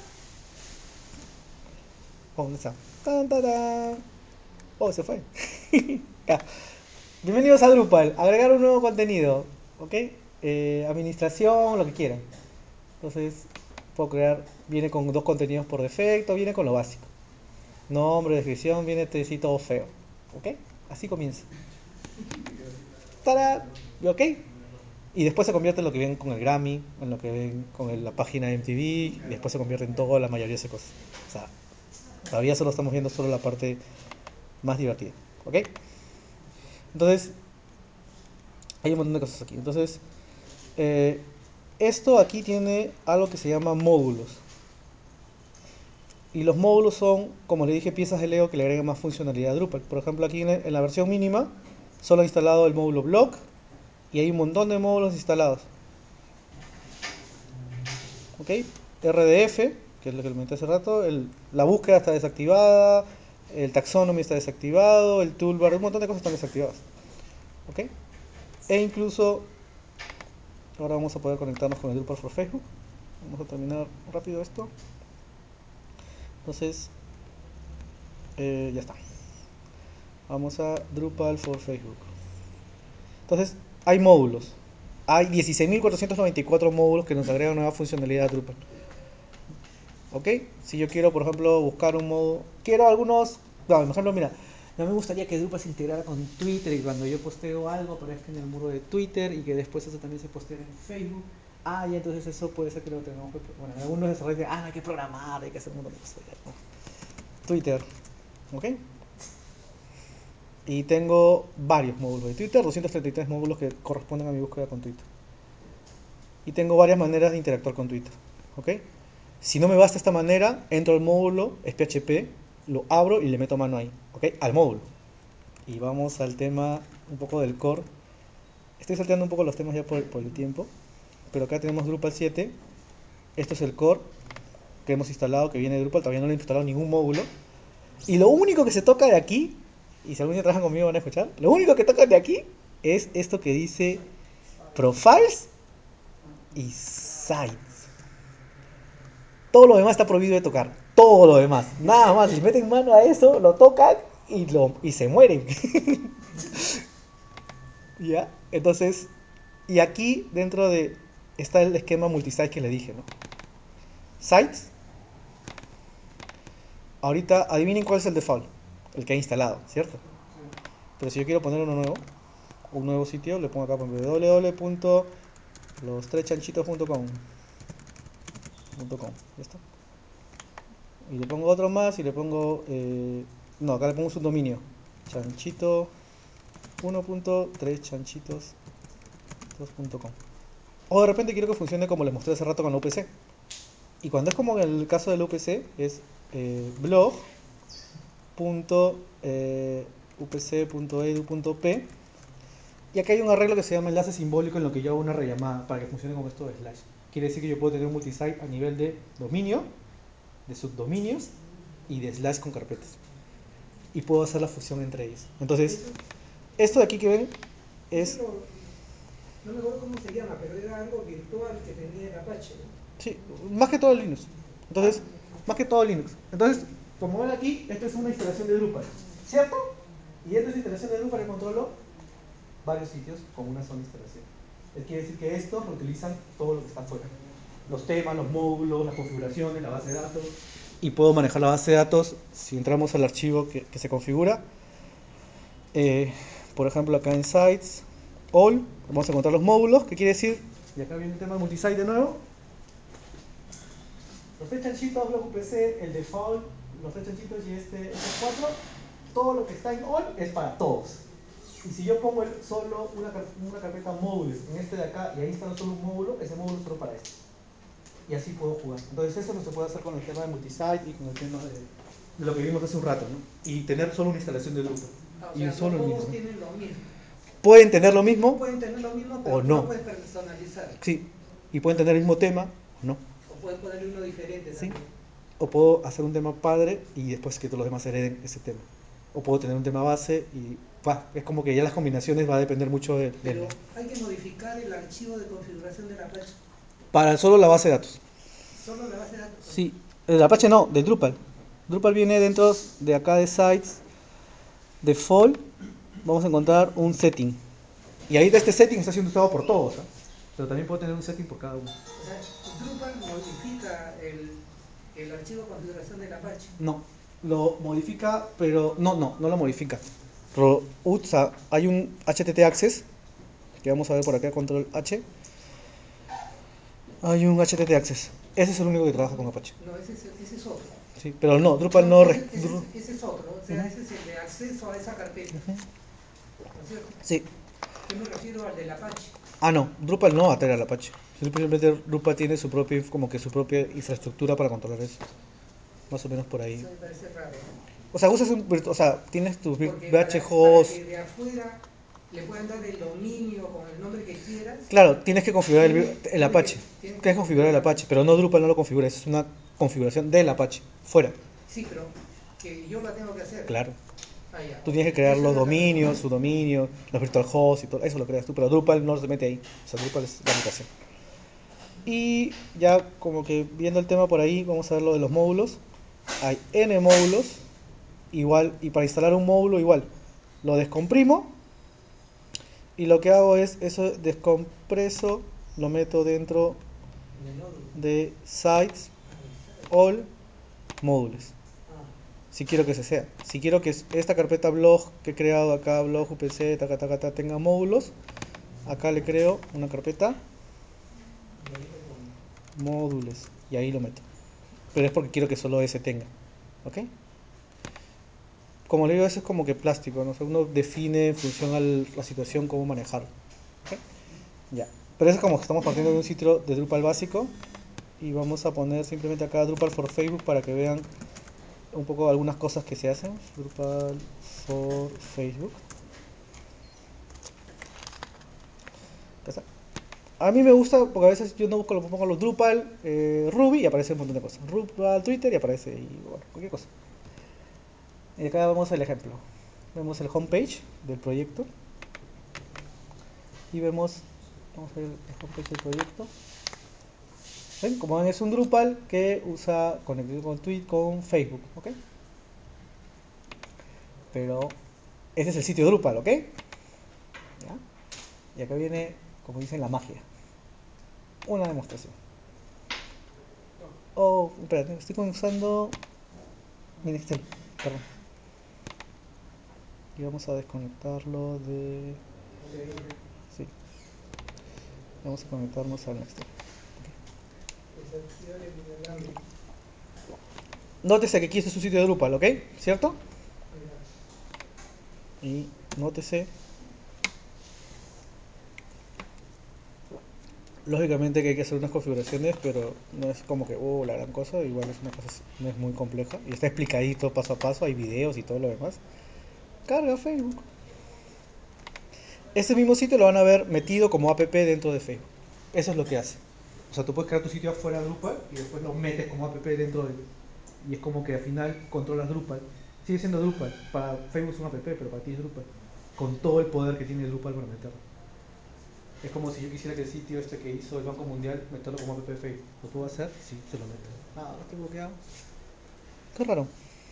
¿Dónde está? ¡Tan, tarán! Oh, se fue. Ya. Bienvenidos a Drupal, agregar un nuevo contenido, ¿ok? Eh, administración, lo que quieran. Entonces, puedo crear, viene con dos contenidos por defecto, viene con lo básico. Nombre, descripción, viene este todo feo, ¿ok? Así comienza. ¡Tarán! ¿Ok? Y después se convierte en lo que ven con el Grammy, en lo que ven con el- la página de M T V, y después se convierte en toda la mayoría de esas cosas. O sea, todavía solo estamos viendo solo la parte más divertida, ¿ok? Entonces, hay un montón de cosas aquí. Entonces, eh, esto aquí tiene algo que se llama módulos. Y los módulos son, como le dije, piezas de Lego que le agregan más funcionalidad a Drupal. Por ejemplo, aquí en, en la versión mínima, solo he instalado el módulo blog y hay un montón de módulos instalados. ¿Ok? R D F, que es lo que le comenté hace rato, el, la búsqueda está desactivada, el taxonomy está desactivado, el toolbar, un montón de cosas están desactivadas. ¿Ok? E incluso, ahora vamos a poder conectarnos con el Drupal for Facebook. Vamos a terminar rápido esto. Entonces, eh, ya está. Vamos a Drupal for Facebook. Entonces, hay módulos. hay dieciséis mil cuatrocientos noventa y cuatro módulos que nos agregan nueva funcionalidad a Drupal. ¿Ok? Si yo quiero, por ejemplo, buscar un módulo, quiero algunos, no, por ejemplo, mira, no me gustaría que Drupal se integrara con Twitter y cuando yo posteo algo aparezca en el muro de Twitter y que después eso también se postee en Facebook. Ah, y entonces eso puede ser que lo tengamos que, bueno, algunos desarrolladores dicen, ah, no hay que programar, hay que hacer un montón de cosas. ¿No? Twitter, ¿ok? Y tengo varios módulos de Twitter, doscientos treinta y tres módulos que corresponden a mi búsqueda con Twitter. Y tengo varias maneras de interactuar con Twitter, ¿ok? Si no me basta esta manera, entro al módulo, es P H P, lo abro y le meto mano ahí, ¿ok? Al módulo. Y vamos al tema un poco del core. Estoy salteando un poco los temas ya por, por el tiempo, pero acá tenemos Drupal siete. Esto es el core que hemos instalado, que viene de Drupal, todavía no le he instalado ningún módulo. Y lo único que se toca de aquí, y si algún día trabajan conmigo van a escuchar, lo único que toca de aquí es esto que dice Profiles y Sites. Todo lo demás está prohibido de tocar. Todo lo demás. Nada más. Si meten mano a eso, lo tocan y, lo, y se mueren. ¿Ya? Entonces, y aquí dentro de está el esquema multisite que le dije, ¿no? Sites. Ahorita, adivinen cuál es el default. El que he instalado, ¿cierto? Pero si yo quiero poner uno nuevo, un nuevo sitio, le pongo acá w w w punto los tres chanchitos punto com. ¿Ya está? Y le pongo otro más y le pongo eh, no, acá le pongo un subdominio chanchito uno punto tres chanchitos dos punto com. O de repente quiero que funcione como les mostré hace rato con la U P C. Y cuando es como en el caso de la U P C es eh, blog punto u p c punto edu punto p. Y acá hay un arreglo que se llama enlace simbólico en lo que yo hago una rellamada para que funcione como esto de slash. Quiere decir que yo puedo tener un multisite a nivel de dominio, de subdominios y de slash con carpetas. Y puedo hacer la fusión entre ellos. Entonces, esto de aquí que ven es... Lo, no me acuerdo cómo se llama, pero era algo virtual que tenía el Apache, ¿no? Sí, más que todo Linux. Entonces, más que todo Linux. Entonces, como ven aquí, esta es una instalación de Drupal, ¿cierto? Y esta es la instalación de Drupal que controlo varios sitios con una sola instalación. Es quiere decir que estos reutilizan todo lo que está afuera. Los temas, los módulos, las configuraciones, la base de datos. Y puedo manejar la base de datos si entramos al archivo que, que se configura. Eh, por ejemplo, acá en Sites, All, vamos a encontrar los módulos, que quiere decir, y acá viene el tema multisite de nuevo. Los tres chanchitos, blog U P C, el default, los tres chanchitos y este, estos cuatro, todo lo que está en All es para todos. Y si yo pongo el, solo una, una carpeta módulos en este de acá y ahí instalo solo un módulo, ese módulo es solo para este. Y así puedo jugar. Entonces eso no se puede hacer con el tema de multisite y con el tema de, de lo que vimos hace un rato, ¿no? Y tener solo una instalación de Drupal. Ah, o y sea, solo no el todos mismo. tienen lo mismo. Pueden tener lo mismo, pueden tener lo mismo, pero o tú no. lo puedes personalizar. Sí, y pueden tener el mismo tema o no. O puedes ponerle uno diferente ¿Sí? también. O puedo hacer un tema padre y después que todos los demás hereden ese tema. O puedo tener un tema base y bah, es como que ya las combinaciones va a depender mucho de... Pero de hay que modificar el archivo de configuración del Apache. para solo la base de datos. Solo la base de datos. Sí, el Apache no, del Drupal. Drupal viene dentro de acá de Sites, Default, vamos a encontrar un setting. Y ahí de este setting está siendo usado por todos, ¿eh? Pero también puedo tener un setting por cada uno. O sea, Drupal modifica el, el archivo de configuración del Apache. No, lo modifica, pero no, no, no lo modifica. Lo usa, hay un H T T Access, que vamos a ver por acá, control H. Hay un H T T Access. Ese es el único que trabaja con Apache. No, ese es, ese es otro. Sí, pero no, Drupal no... no ese, ese, Dru ese es otro, o sea, uh-huh. Ese es el de acceso a esa carpeta. Uh-huh. ¿No es cierto? Sí. Yo me refiero al del Apache. Ah, no, Drupal no ataca al Apache. Simplemente Drupal tiene su propia, como que su propia infraestructura para controlar eso. Más o menos por ahí. Eso me parece raro, ¿no? O sea, usas un, o sea, tienes tu V H host. Para que de afuera le puedan dar el dominio con el nombre que quieras. Claro, tienes que configurar el, el Apache. Que, tienes que configurar el Apache, pero no Drupal no lo configura, es una configuración del Apache, fuera. Sí, pero que yo la tengo que hacer. Claro. Ah, ya. Tú tienes que crear los dominios, su dominio, los virtual hosts y todo, eso lo creas tú, pero Drupal no se mete ahí. O sea, Drupal es la aplicación. Y ya como que viendo el tema por ahí, vamos a ver lo de los módulos. Hay N módulos, igual, y para instalar un módulo igual, lo descomprimo y lo que hago es eso, descompreso, lo meto dentro En el nódulo. de sites all módulos. Ah, Si quiero que se sea. Si quiero que esta carpeta blog que he creado acá, blog upc, taca, taca, taca, tenga módulos, acá le creo una carpeta y ahí lo pongo. módulos y ahí lo meto. Pero es porque quiero que solo ese tenga. ¿Ok? Como le digo, eso es como que plástico, ¿no? O sea, uno define en función a la situación cómo manejarlo. ¿Ok? Ya. Pero eso es como que estamos partiendo de un sitio de Drupal básico y vamos a poner simplemente acá Drupal for Facebook para que vean un poco algunas cosas que se hacen. Drupal for Facebook. Ya está. A mí me gusta porque a veces yo no busco, lo pongo los Drupal, eh, Ruby y aparece un montón de cosas. Drupal Twitter y aparece y bueno, cualquier cosa. Y acá vemos el ejemplo. Vemos el homepage del proyecto. Y vemos, vamos a ver el homepage del proyecto. ¿Ven? Como ven, es un Drupal que usa conexión con Tweet, con Facebook, ¿ok? Pero ese es el sitio Drupal, ¿ok? ¿Ya? Y acá viene, como dicen, la magia. Una demostración. Oh, espérate, estoy usando mi Excel, perdón. Y vamos a desconectarlo de... Sí. Vamos a conectarnos al Nextel. Desactivar el inalámbrico. Nótese que aquí este es un sitio de Drupal, ¿ok? ¿Cierto? Ya. Y nótese, lógicamente que hay que hacer unas configuraciones, pero no es como que, oh, la gran cosa, igual es una cosa, no es muy compleja. Y está explicadito paso a paso, hay videos y todo lo demás. Carga Facebook. Este mismo sitio lo van a ver metido como app dentro de Facebook. Eso es lo que hace. O sea, tú puedes crear tu sitio afuera de Drupal y después lo metes como app dentro de... Y es como que al final controlas Drupal. Sigue siendo Drupal. Para Facebook es un app, pero para ti es Drupal. Con todo el poder que tiene Drupal para meterlo. Es como si yo quisiera que el sitio este que hizo el Banco Mundial meterlo como app de Facebook. ¿Lo puedo hacer? Sí, se lo meto. Ah, no estoy bloqueado. Qué raro.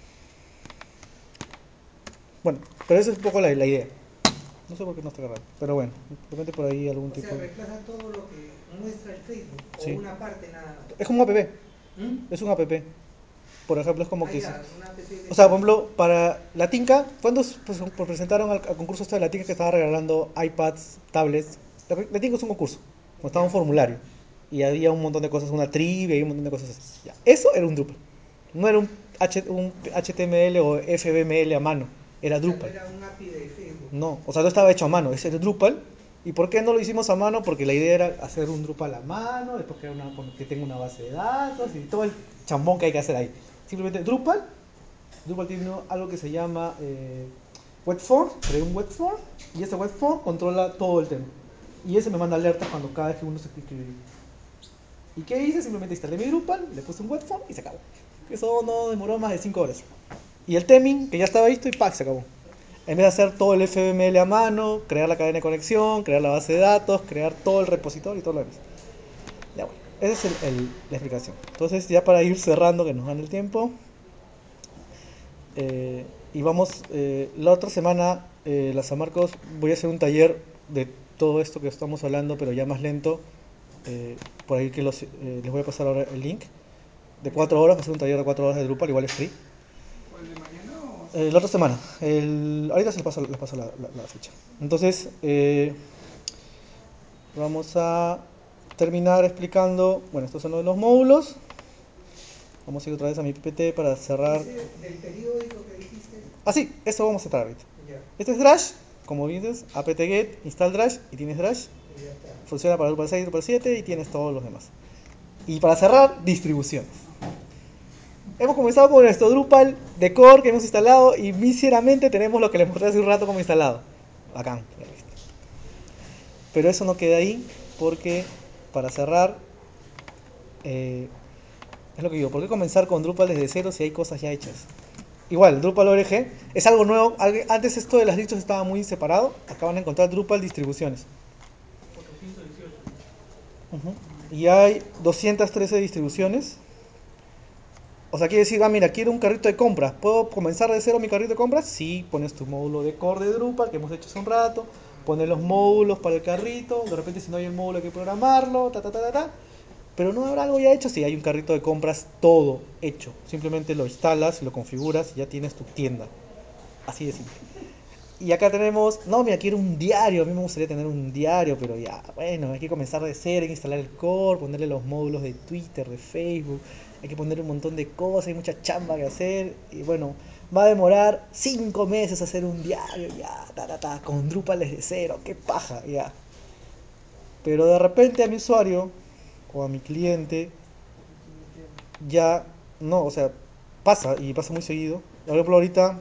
Bueno, pero esa es un poco la, la idea. No sé por qué no está raro. Pero bueno, de repente por ahí algún O tipo sea, de... reemplaza todo lo que muestra el Facebook, o Sí. una parte nada más. Es como un app. ¿Mm? Es un app. Por ejemplo, es como Ah, que... ya, una app de O sea, por Facebook. ejemplo, para la Tinca, ¿cuándo pues, pues, presentaron al, al concurso este de la Tinca que estaba regalando iPads, tablets? La, la Tinca es un concurso, estaba un Ya. formulario. Y había un montón de cosas, una trivia y un montón de cosas así. Ya. Eso era un Drupal. No era un, H, un H T M L o F B M L a mano, era O sea, no Drupal. era un A P I de Facebook. No, o sea, no estaba hecho a mano, ese era Drupal. ¿Y por qué no lo hicimos a mano? Porque la idea era hacer un Drupal a mano, después que, una, que tenga una base de datos y todo el chambón que hay que hacer ahí. Simplemente Drupal. Drupal tiene algo que se llama eh, web form, creé un web form y ese web form controla todo el tema. Y ese me manda alertas cuando cada vez que uno se inscribe. ¿Y qué hice? Simplemente instalé mi Drupal, le puse un web form y se acabó. Eso no demoró más de cinco horas. Y el theming, que ya estaba listo, y ¡pac! Se acabó. En vez de hacer todo el F M L a mano, crear la cadena de conexión, crear la base de datos, crear todo el repositorio y todo lo demás. Ya bueno, esa es el, el, la explicación. Entonces, ya para ir cerrando, que nos gane el tiempo. Eh, y vamos, eh, la otra semana, eh, la San Marcos, voy a hacer un taller de todo esto que estamos hablando, pero ya más lento. Eh, por ahí que los, eh, les voy a pasar ahora el link. De cuatro horas, va a ser un taller de cuatro horas de Drupal, igual es free. ¿Cuál de mañana o...? Eh, la otra semana. El, ahorita se les paso, les paso la, la, la fecha. Entonces, eh, vamos a terminar explicando, bueno, estos son los, los módulos. Vamos a ir otra vez a mi P P T para cerrar. Ese del periódico que dijiste. Ah, sí, eso vamos a tratar ahorita. Ya. Este es Drush, como dices, apt-get, install Drush y tienes Drush. Y ya está. Funciona para Drupal seis, Drupal siete y tienes todos los demás. Y para cerrar, distribuciones. Hemos comenzado con nuestro Drupal de core que hemos instalado y míseramente tenemos lo que les mostré hace un rato como instalado. Bacán. Pero eso no queda ahí porque para cerrar, eh, es lo que digo, ¿por qué comenzar con Drupal desde cero si hay cosas ya hechas? Igual, Drupal O R G es algo nuevo. Antes esto de las distros estaba muy separado. Acá van a encontrar Drupal distribuciones. cuatrocientos dieciocho. Uh-huh. Y hay doscientas trece distribuciones. O sea, quiere decir, ah, mira, quiero un carrito de compras. ¿Puedo comenzar de cero mi carrito de compras? Sí, pones tu módulo de core de Drupal que hemos hecho hace un rato. Pone los módulos para el carrito, de repente si no hay el módulo hay que programarlo, ta ta ta ta ta. Pero no habrá algo ya hecho, si hay un carrito de compras todo hecho. Simplemente lo instalas, lo configuras y ya tienes tu tienda. Así de simple. Y acá tenemos, no, mira, quiero un diario, a mí me gustaría tener un diario, pero ya, bueno, hay que comenzar de cero, hay que instalar el core, ponerle los módulos de Twitter, de Facebook, hay que ponerle un montón de cosas, hay mucha chamba que hacer, y bueno, va a demorar cinco meses hacer un diario, ya, ta, ta, ta, con Drupal desde cero, qué paja, ya. Pero de repente a mi usuario, o a mi cliente, ya, no, o sea, pasa, y pasa muy seguido. Por ejemplo, ahorita,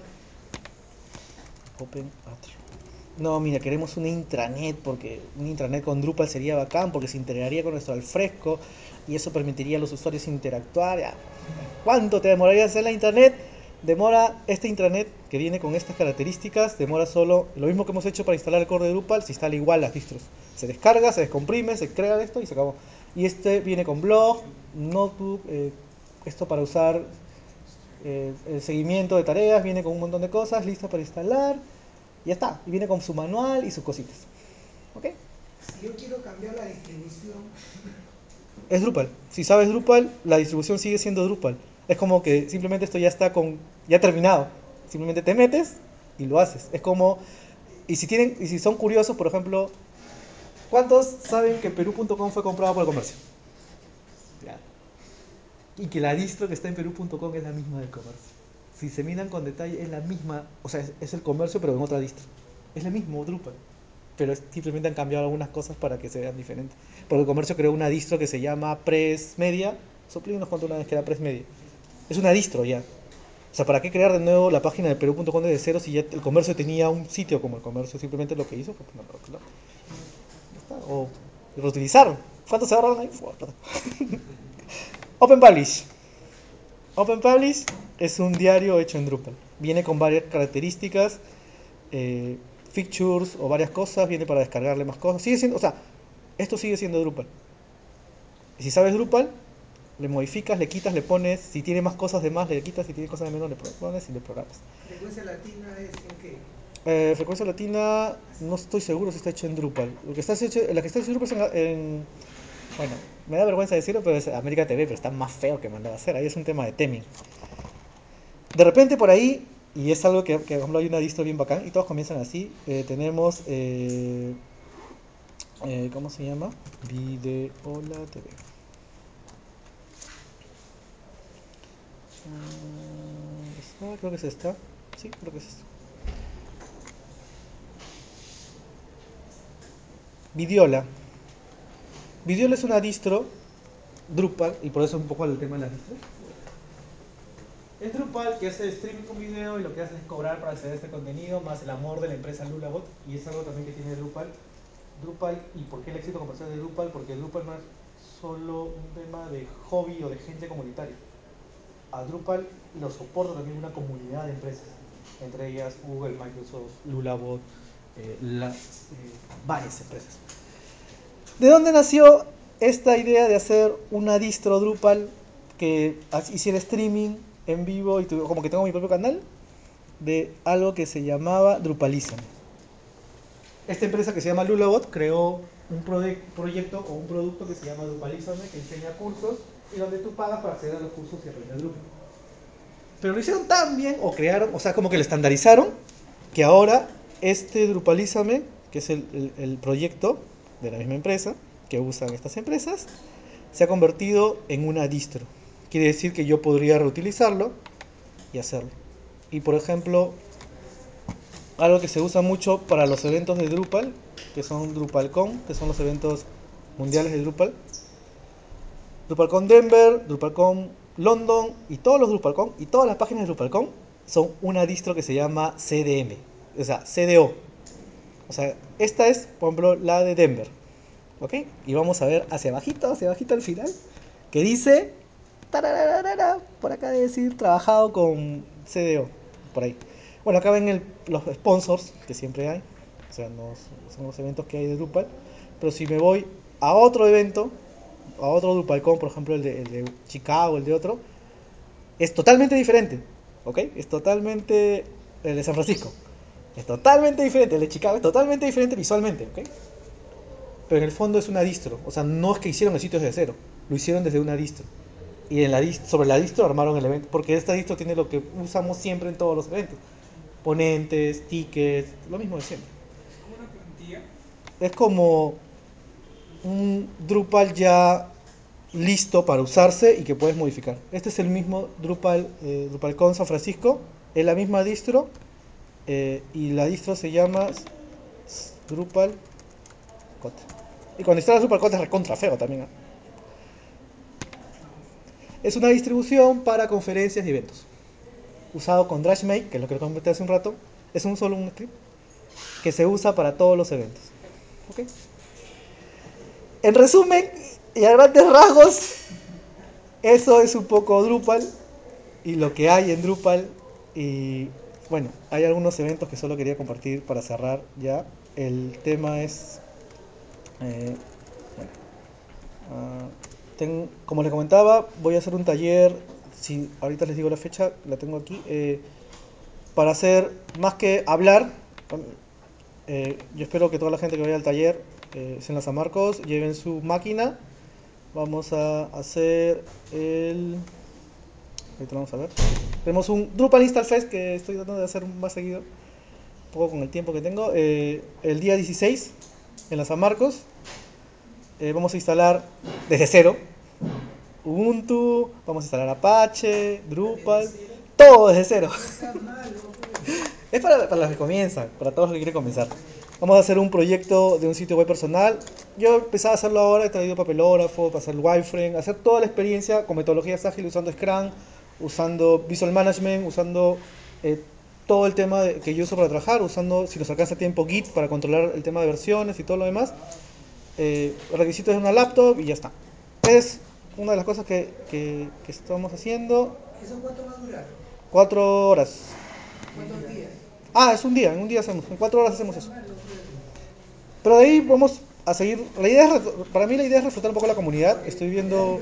Open Atrio. No, mira, queremos una intranet porque un intranet con Drupal sería bacán porque se integraría con nuestro Alfresco y eso permitiría a los usuarios interactuar. Ya. ¿Cuánto te demoraría hacer la intranet? Demora este intranet que viene con estas características, demora solo lo mismo que hemos hecho para instalar el core de Drupal, se instala igual las distros. Se descarga, se descomprime, se crea esto y se acabó. Y este viene con blog, notebook, eh, esto para usar eh, el seguimiento de tareas, viene con un montón de cosas, listo para instalar. Y ya está, y viene con su manual y sus cositas. ¿Ok? Si yo quiero cambiar la distribución, Es Drupal. Si sabes Drupal, la distribución sigue siendo Drupal. Es como que simplemente esto ya está con, ya terminado. Simplemente te metes y lo haces. Es como, y si tienen, y si son curiosos, por ejemplo, ¿cuántos saben que Perú punto com fue comprado por el comercio? Ya. Y que la distro que está en Perú punto com es la misma del comercio. Si se miran con detalle, es la misma, o sea, es, es el comercio pero en otra distro. Es el mismo Drupal. Pero es- simplemente han cambiado algunas cosas para que se vean diferentes. Porque el comercio creó una distro que se llama Press Media. Soplin nos contó una vez que era Press Media. Es una distro ya. O sea, ¿para qué crear de nuevo la página de Perú punto com desde cero si ya el comercio tenía un sitio como el comercio? Simplemente lo que hizo fue ponerlo, claro. Ya está. O reutilizar. ¿Cuánto se ahorran ahí? Fua, plata. Open Publish. Open Publish es un diario hecho en Drupal. Viene con varias características, eh, features o varias cosas, viene para descargarle más cosas. Sigue siendo, o sea, esto sigue siendo Drupal. Y si sabes Drupal, le modificas, le quitas, le pones, si tiene más cosas de más, le quitas, si tiene cosas de menos, le pones y le programas. frecuencia latina es en qué? Eh, frecuencia latina, no estoy seguro si está hecho en Drupal. Lo que está hecho, la que está hecho en Drupal es en, en- bueno, me da vergüenza decirlo, pero es América T V, pero está más feo que mandaba a hacer. Ahí es un tema de theming. De repente por ahí, y es algo que, que por ejemplo, hay una distro bien bacán, y todos comienzan así, eh, tenemos, eh, eh, ¿cómo se llama? Videola T V. Mm, esta, creo que es esta. Sí, creo que es esta. Videola. Videola es una distro Drupal, y por eso un poco el tema de las distros. Es Drupal que hace streaming con video y lo que hace es cobrar para acceder a este contenido, más el amor de la empresa Lulabot, y es algo también que tiene Drupal. Drupal, ¿y por qué el éxito comercial de Drupal? Porque Drupal no es solo un tema de hobby o de gente comunitaria. A Drupal lo soporta también una comunidad de empresas, entre ellas Google, Microsoft, Lulabot, eh, la- eh, varias empresas. ¿De dónde nació esta idea de hacer una distro Drupal que hiciera streaming en vivo y tuve- como que tengo mi propio canal? De algo que se llamaba Drupalism. Esta empresa que se llama Lulabot creó un proye- proyecto o un producto que se llama Drupalism que enseña cursos y donde tú pagas para acceder a los cursos y aprender Drupal. Pero lo hicieron tan bien o crearon, o sea, como que lo estandarizaron, que ahora este Drupalízame, que es el, el- el proyecto de la misma empresa que usan estas empresas, se ha convertido en una distro. Quiere decir que yo podría reutilizarlo y hacerlo. Y por ejemplo, algo que se usa mucho para los eventos de Drupal, que son DrupalCon, que son los eventos mundiales de Drupal. DrupalCon Denver, DrupalCon London y todos los DrupalCon y todas las páginas de DrupalCon son una distro que se llama C D M, o sea, C D O. O sea, esta es, por ejemplo, la de Denver. ¿Ok? Y vamos a ver hacia abajito, hacia abajito al final, que dice, tarararara, por acá debe decir, trabajado con C D O, por ahí. Bueno, acá ven el- los sponsors que siempre hay, o sea, no, son los eventos que hay de Drupal. Pero si me voy a otro evento, a otro DrupalCon, por ejemplo, el de, el de Chicago, el de otro, es totalmente diferente, ¿ok? Es totalmente el de San Francisco. Es totalmente diferente, el de Chicago es totalmente diferente visualmente, ¿ok? Pero en el fondo es una distro, o sea, no es que hicieron el sitio desde cero, lo hicieron desde una distro. Y en la dist- sobre la distro armaron el evento, porque esta distro tiene lo que usamos siempre en todos los eventos. Ponentes, tickets, lo mismo de siempre. ¿Es como una plantilla? Es como un Drupal ya listo para usarse y que puedes modificar. Este es el mismo Drupal, eh, DrupalCon San Francisco, es la misma distro, eh, y la distro se llama Drupal Kotlin. Y cuando instalas Drupal Kotlin es recontra feo también, ¿eh? Es una distribución para conferencias y eventos. Usado con DashMake, que es lo que les comenté hace un rato. Es un solo un script que se usa para todos los eventos. ¿Okay? En resumen, y a grandes rasgos, eso es un poco Drupal y lo que hay en Drupal. Y bueno, hay algunos eventos que solo quería compartir para cerrar ya. El tema es... Eh, bueno, uh, ten, como les comentaba, voy a hacer un taller, si ahorita les digo la fecha, la tengo aquí, eh, para hacer, más que hablar, eh, yo espero que toda la gente que vaya al taller, eh, en la San Marcos, lleven su máquina. Vamos a hacer el... Ahorita vamos a ver. Tenemos un Drupal Install Fest que estoy tratando de hacer más seguido, un poco con el tiempo que tengo, eh, el día dieciséis en la San Marcos. Eh, vamos a instalar desde cero Ubuntu, vamos a instalar Apache, Drupal, todo desde cero. Es para, para los que comienzan, para todos los que quieren comenzar. Vamos a hacer un proyecto de un sitio web personal. Yo empezaba a hacerlo ahora, he traído papelógrafo, para hacer wireframe, hacer toda la experiencia con metodologías ágiles, usando Scrum, usando Visual Management, usando eh, todo el tema de, que yo uso para trabajar, usando, si nos alcanza tiempo, Git para controlar el tema de versiones y todo lo demás. Eh, requisitos de una laptop y ya está. Es una de las cosas que, que, que estamos haciendo. ¿Eso cuánto va a durar? Cuatro horas. ¿Cuántos días? Ah, es un día, en un día hacemos, en cuatro horas hacemos eso. Pero de ahí vamos a seguir. La idea es, para mí la idea es reflotar un poco la comunidad. Estoy viendo.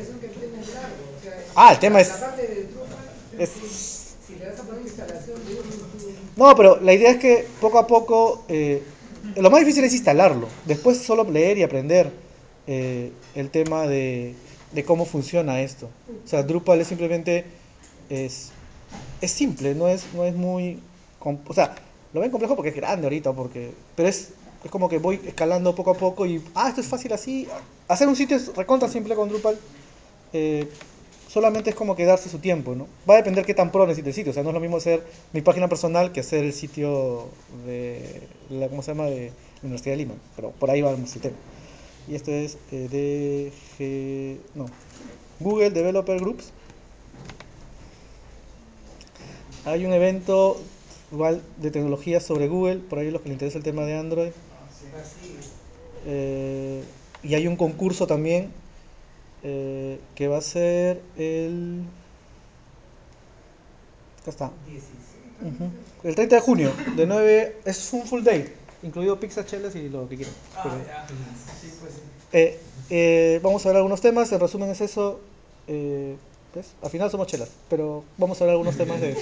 Ah, el tema es. es... Si le das a poner instalación de No, pero la idea es que poco a poco. Eh, lo más difícil es instalarlo. Después solo leer y aprender eh, el tema de, de cómo funciona esto. O sea, Drupal es simplemente. Es, es simple, no es, no es muy. O sea, lo ven complejo porque es grande ahorita, porque pero es, es como que voy escalando poco a poco y, ah, esto es fácil así. Hacer un sitio es recontra simple con Drupal. Eh, solamente es como que darse su tiempo, ¿no? Va a depender qué tan pro necesite el sitio. O sea, no es lo mismo hacer mi página personal que hacer el sitio de la, ¿cómo se llama? De la Universidad de Lima. Pero por ahí vamos el tema. Y esto es eh, de G, no, Google Developer Groups. Hay un evento igual de tecnología sobre Google, por ahí los que les interesa el tema de Android. Eh, y hay un concurso también eh, que va a ser el... Acá está. Uh-huh. El treinta de junio, de nueve, es un full day, incluido pizza, chelas y lo que quieran. Ah, ya. Sí, pues sí. Eh, eh, vamos a ver algunos temas, en resumen es eso. Eh, ¿ves? Al final somos chelas, pero vamos a ver algunos temas de...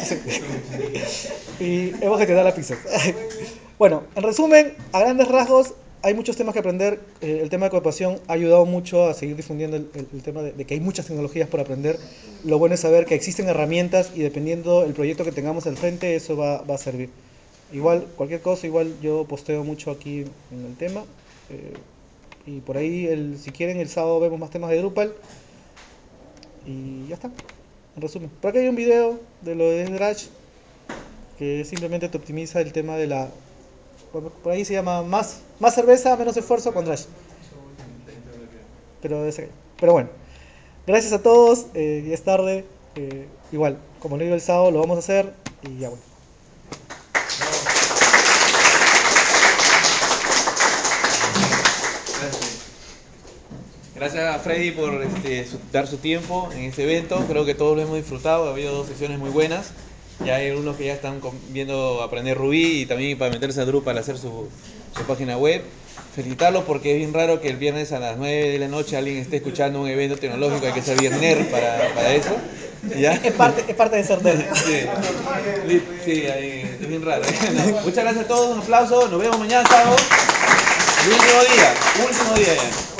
y hemos gestionado la pizza. Bueno, en resumen, a grandes rasgos, hay muchos temas que aprender. Eh, el tema de cooperación ha ayudado mucho a seguir difundiendo el, el, el tema de, de que hay muchas tecnologías por aprender. Lo bueno es saber que existen herramientas y dependiendo del proyecto que tengamos al frente, eso va, va a servir. Igual, cualquier cosa, igual yo posteo mucho aquí en el tema. Eh, y por ahí, el, si quieren, el sábado vemos más temas de Drupal. Y ya está, en resumen. Por acá hay un video de lo de Scratch que simplemente te optimiza el tema de la... Por ahí se llama más, más cerveza, menos esfuerzo con Drash. Pero, pero bueno, gracias a todos, eh, ya es tarde. Eh, igual, como le digo el sábado, lo vamos a hacer y ya bueno. Gracias a Freddy por este, su, dar su tiempo en este evento. Creo que todos lo hemos disfrutado. Ha habido dos sesiones muy buenas. Ya hay algunos que ya están viendo aprender Ruby y también para meterse a Drupal, hacer su, su página web. Felicitarlos porque es bien raro que el viernes a las nueve de la noche alguien esté escuchando un evento tecnológico. Hay que ser bien nerd para, para eso. ¿Ya? Es parte, es parte de ser nerd. Sí, sí, ahí, es bien raro. Muchas gracias a todos, un aplauso, nos vemos mañana sábado. El último día, último día ya.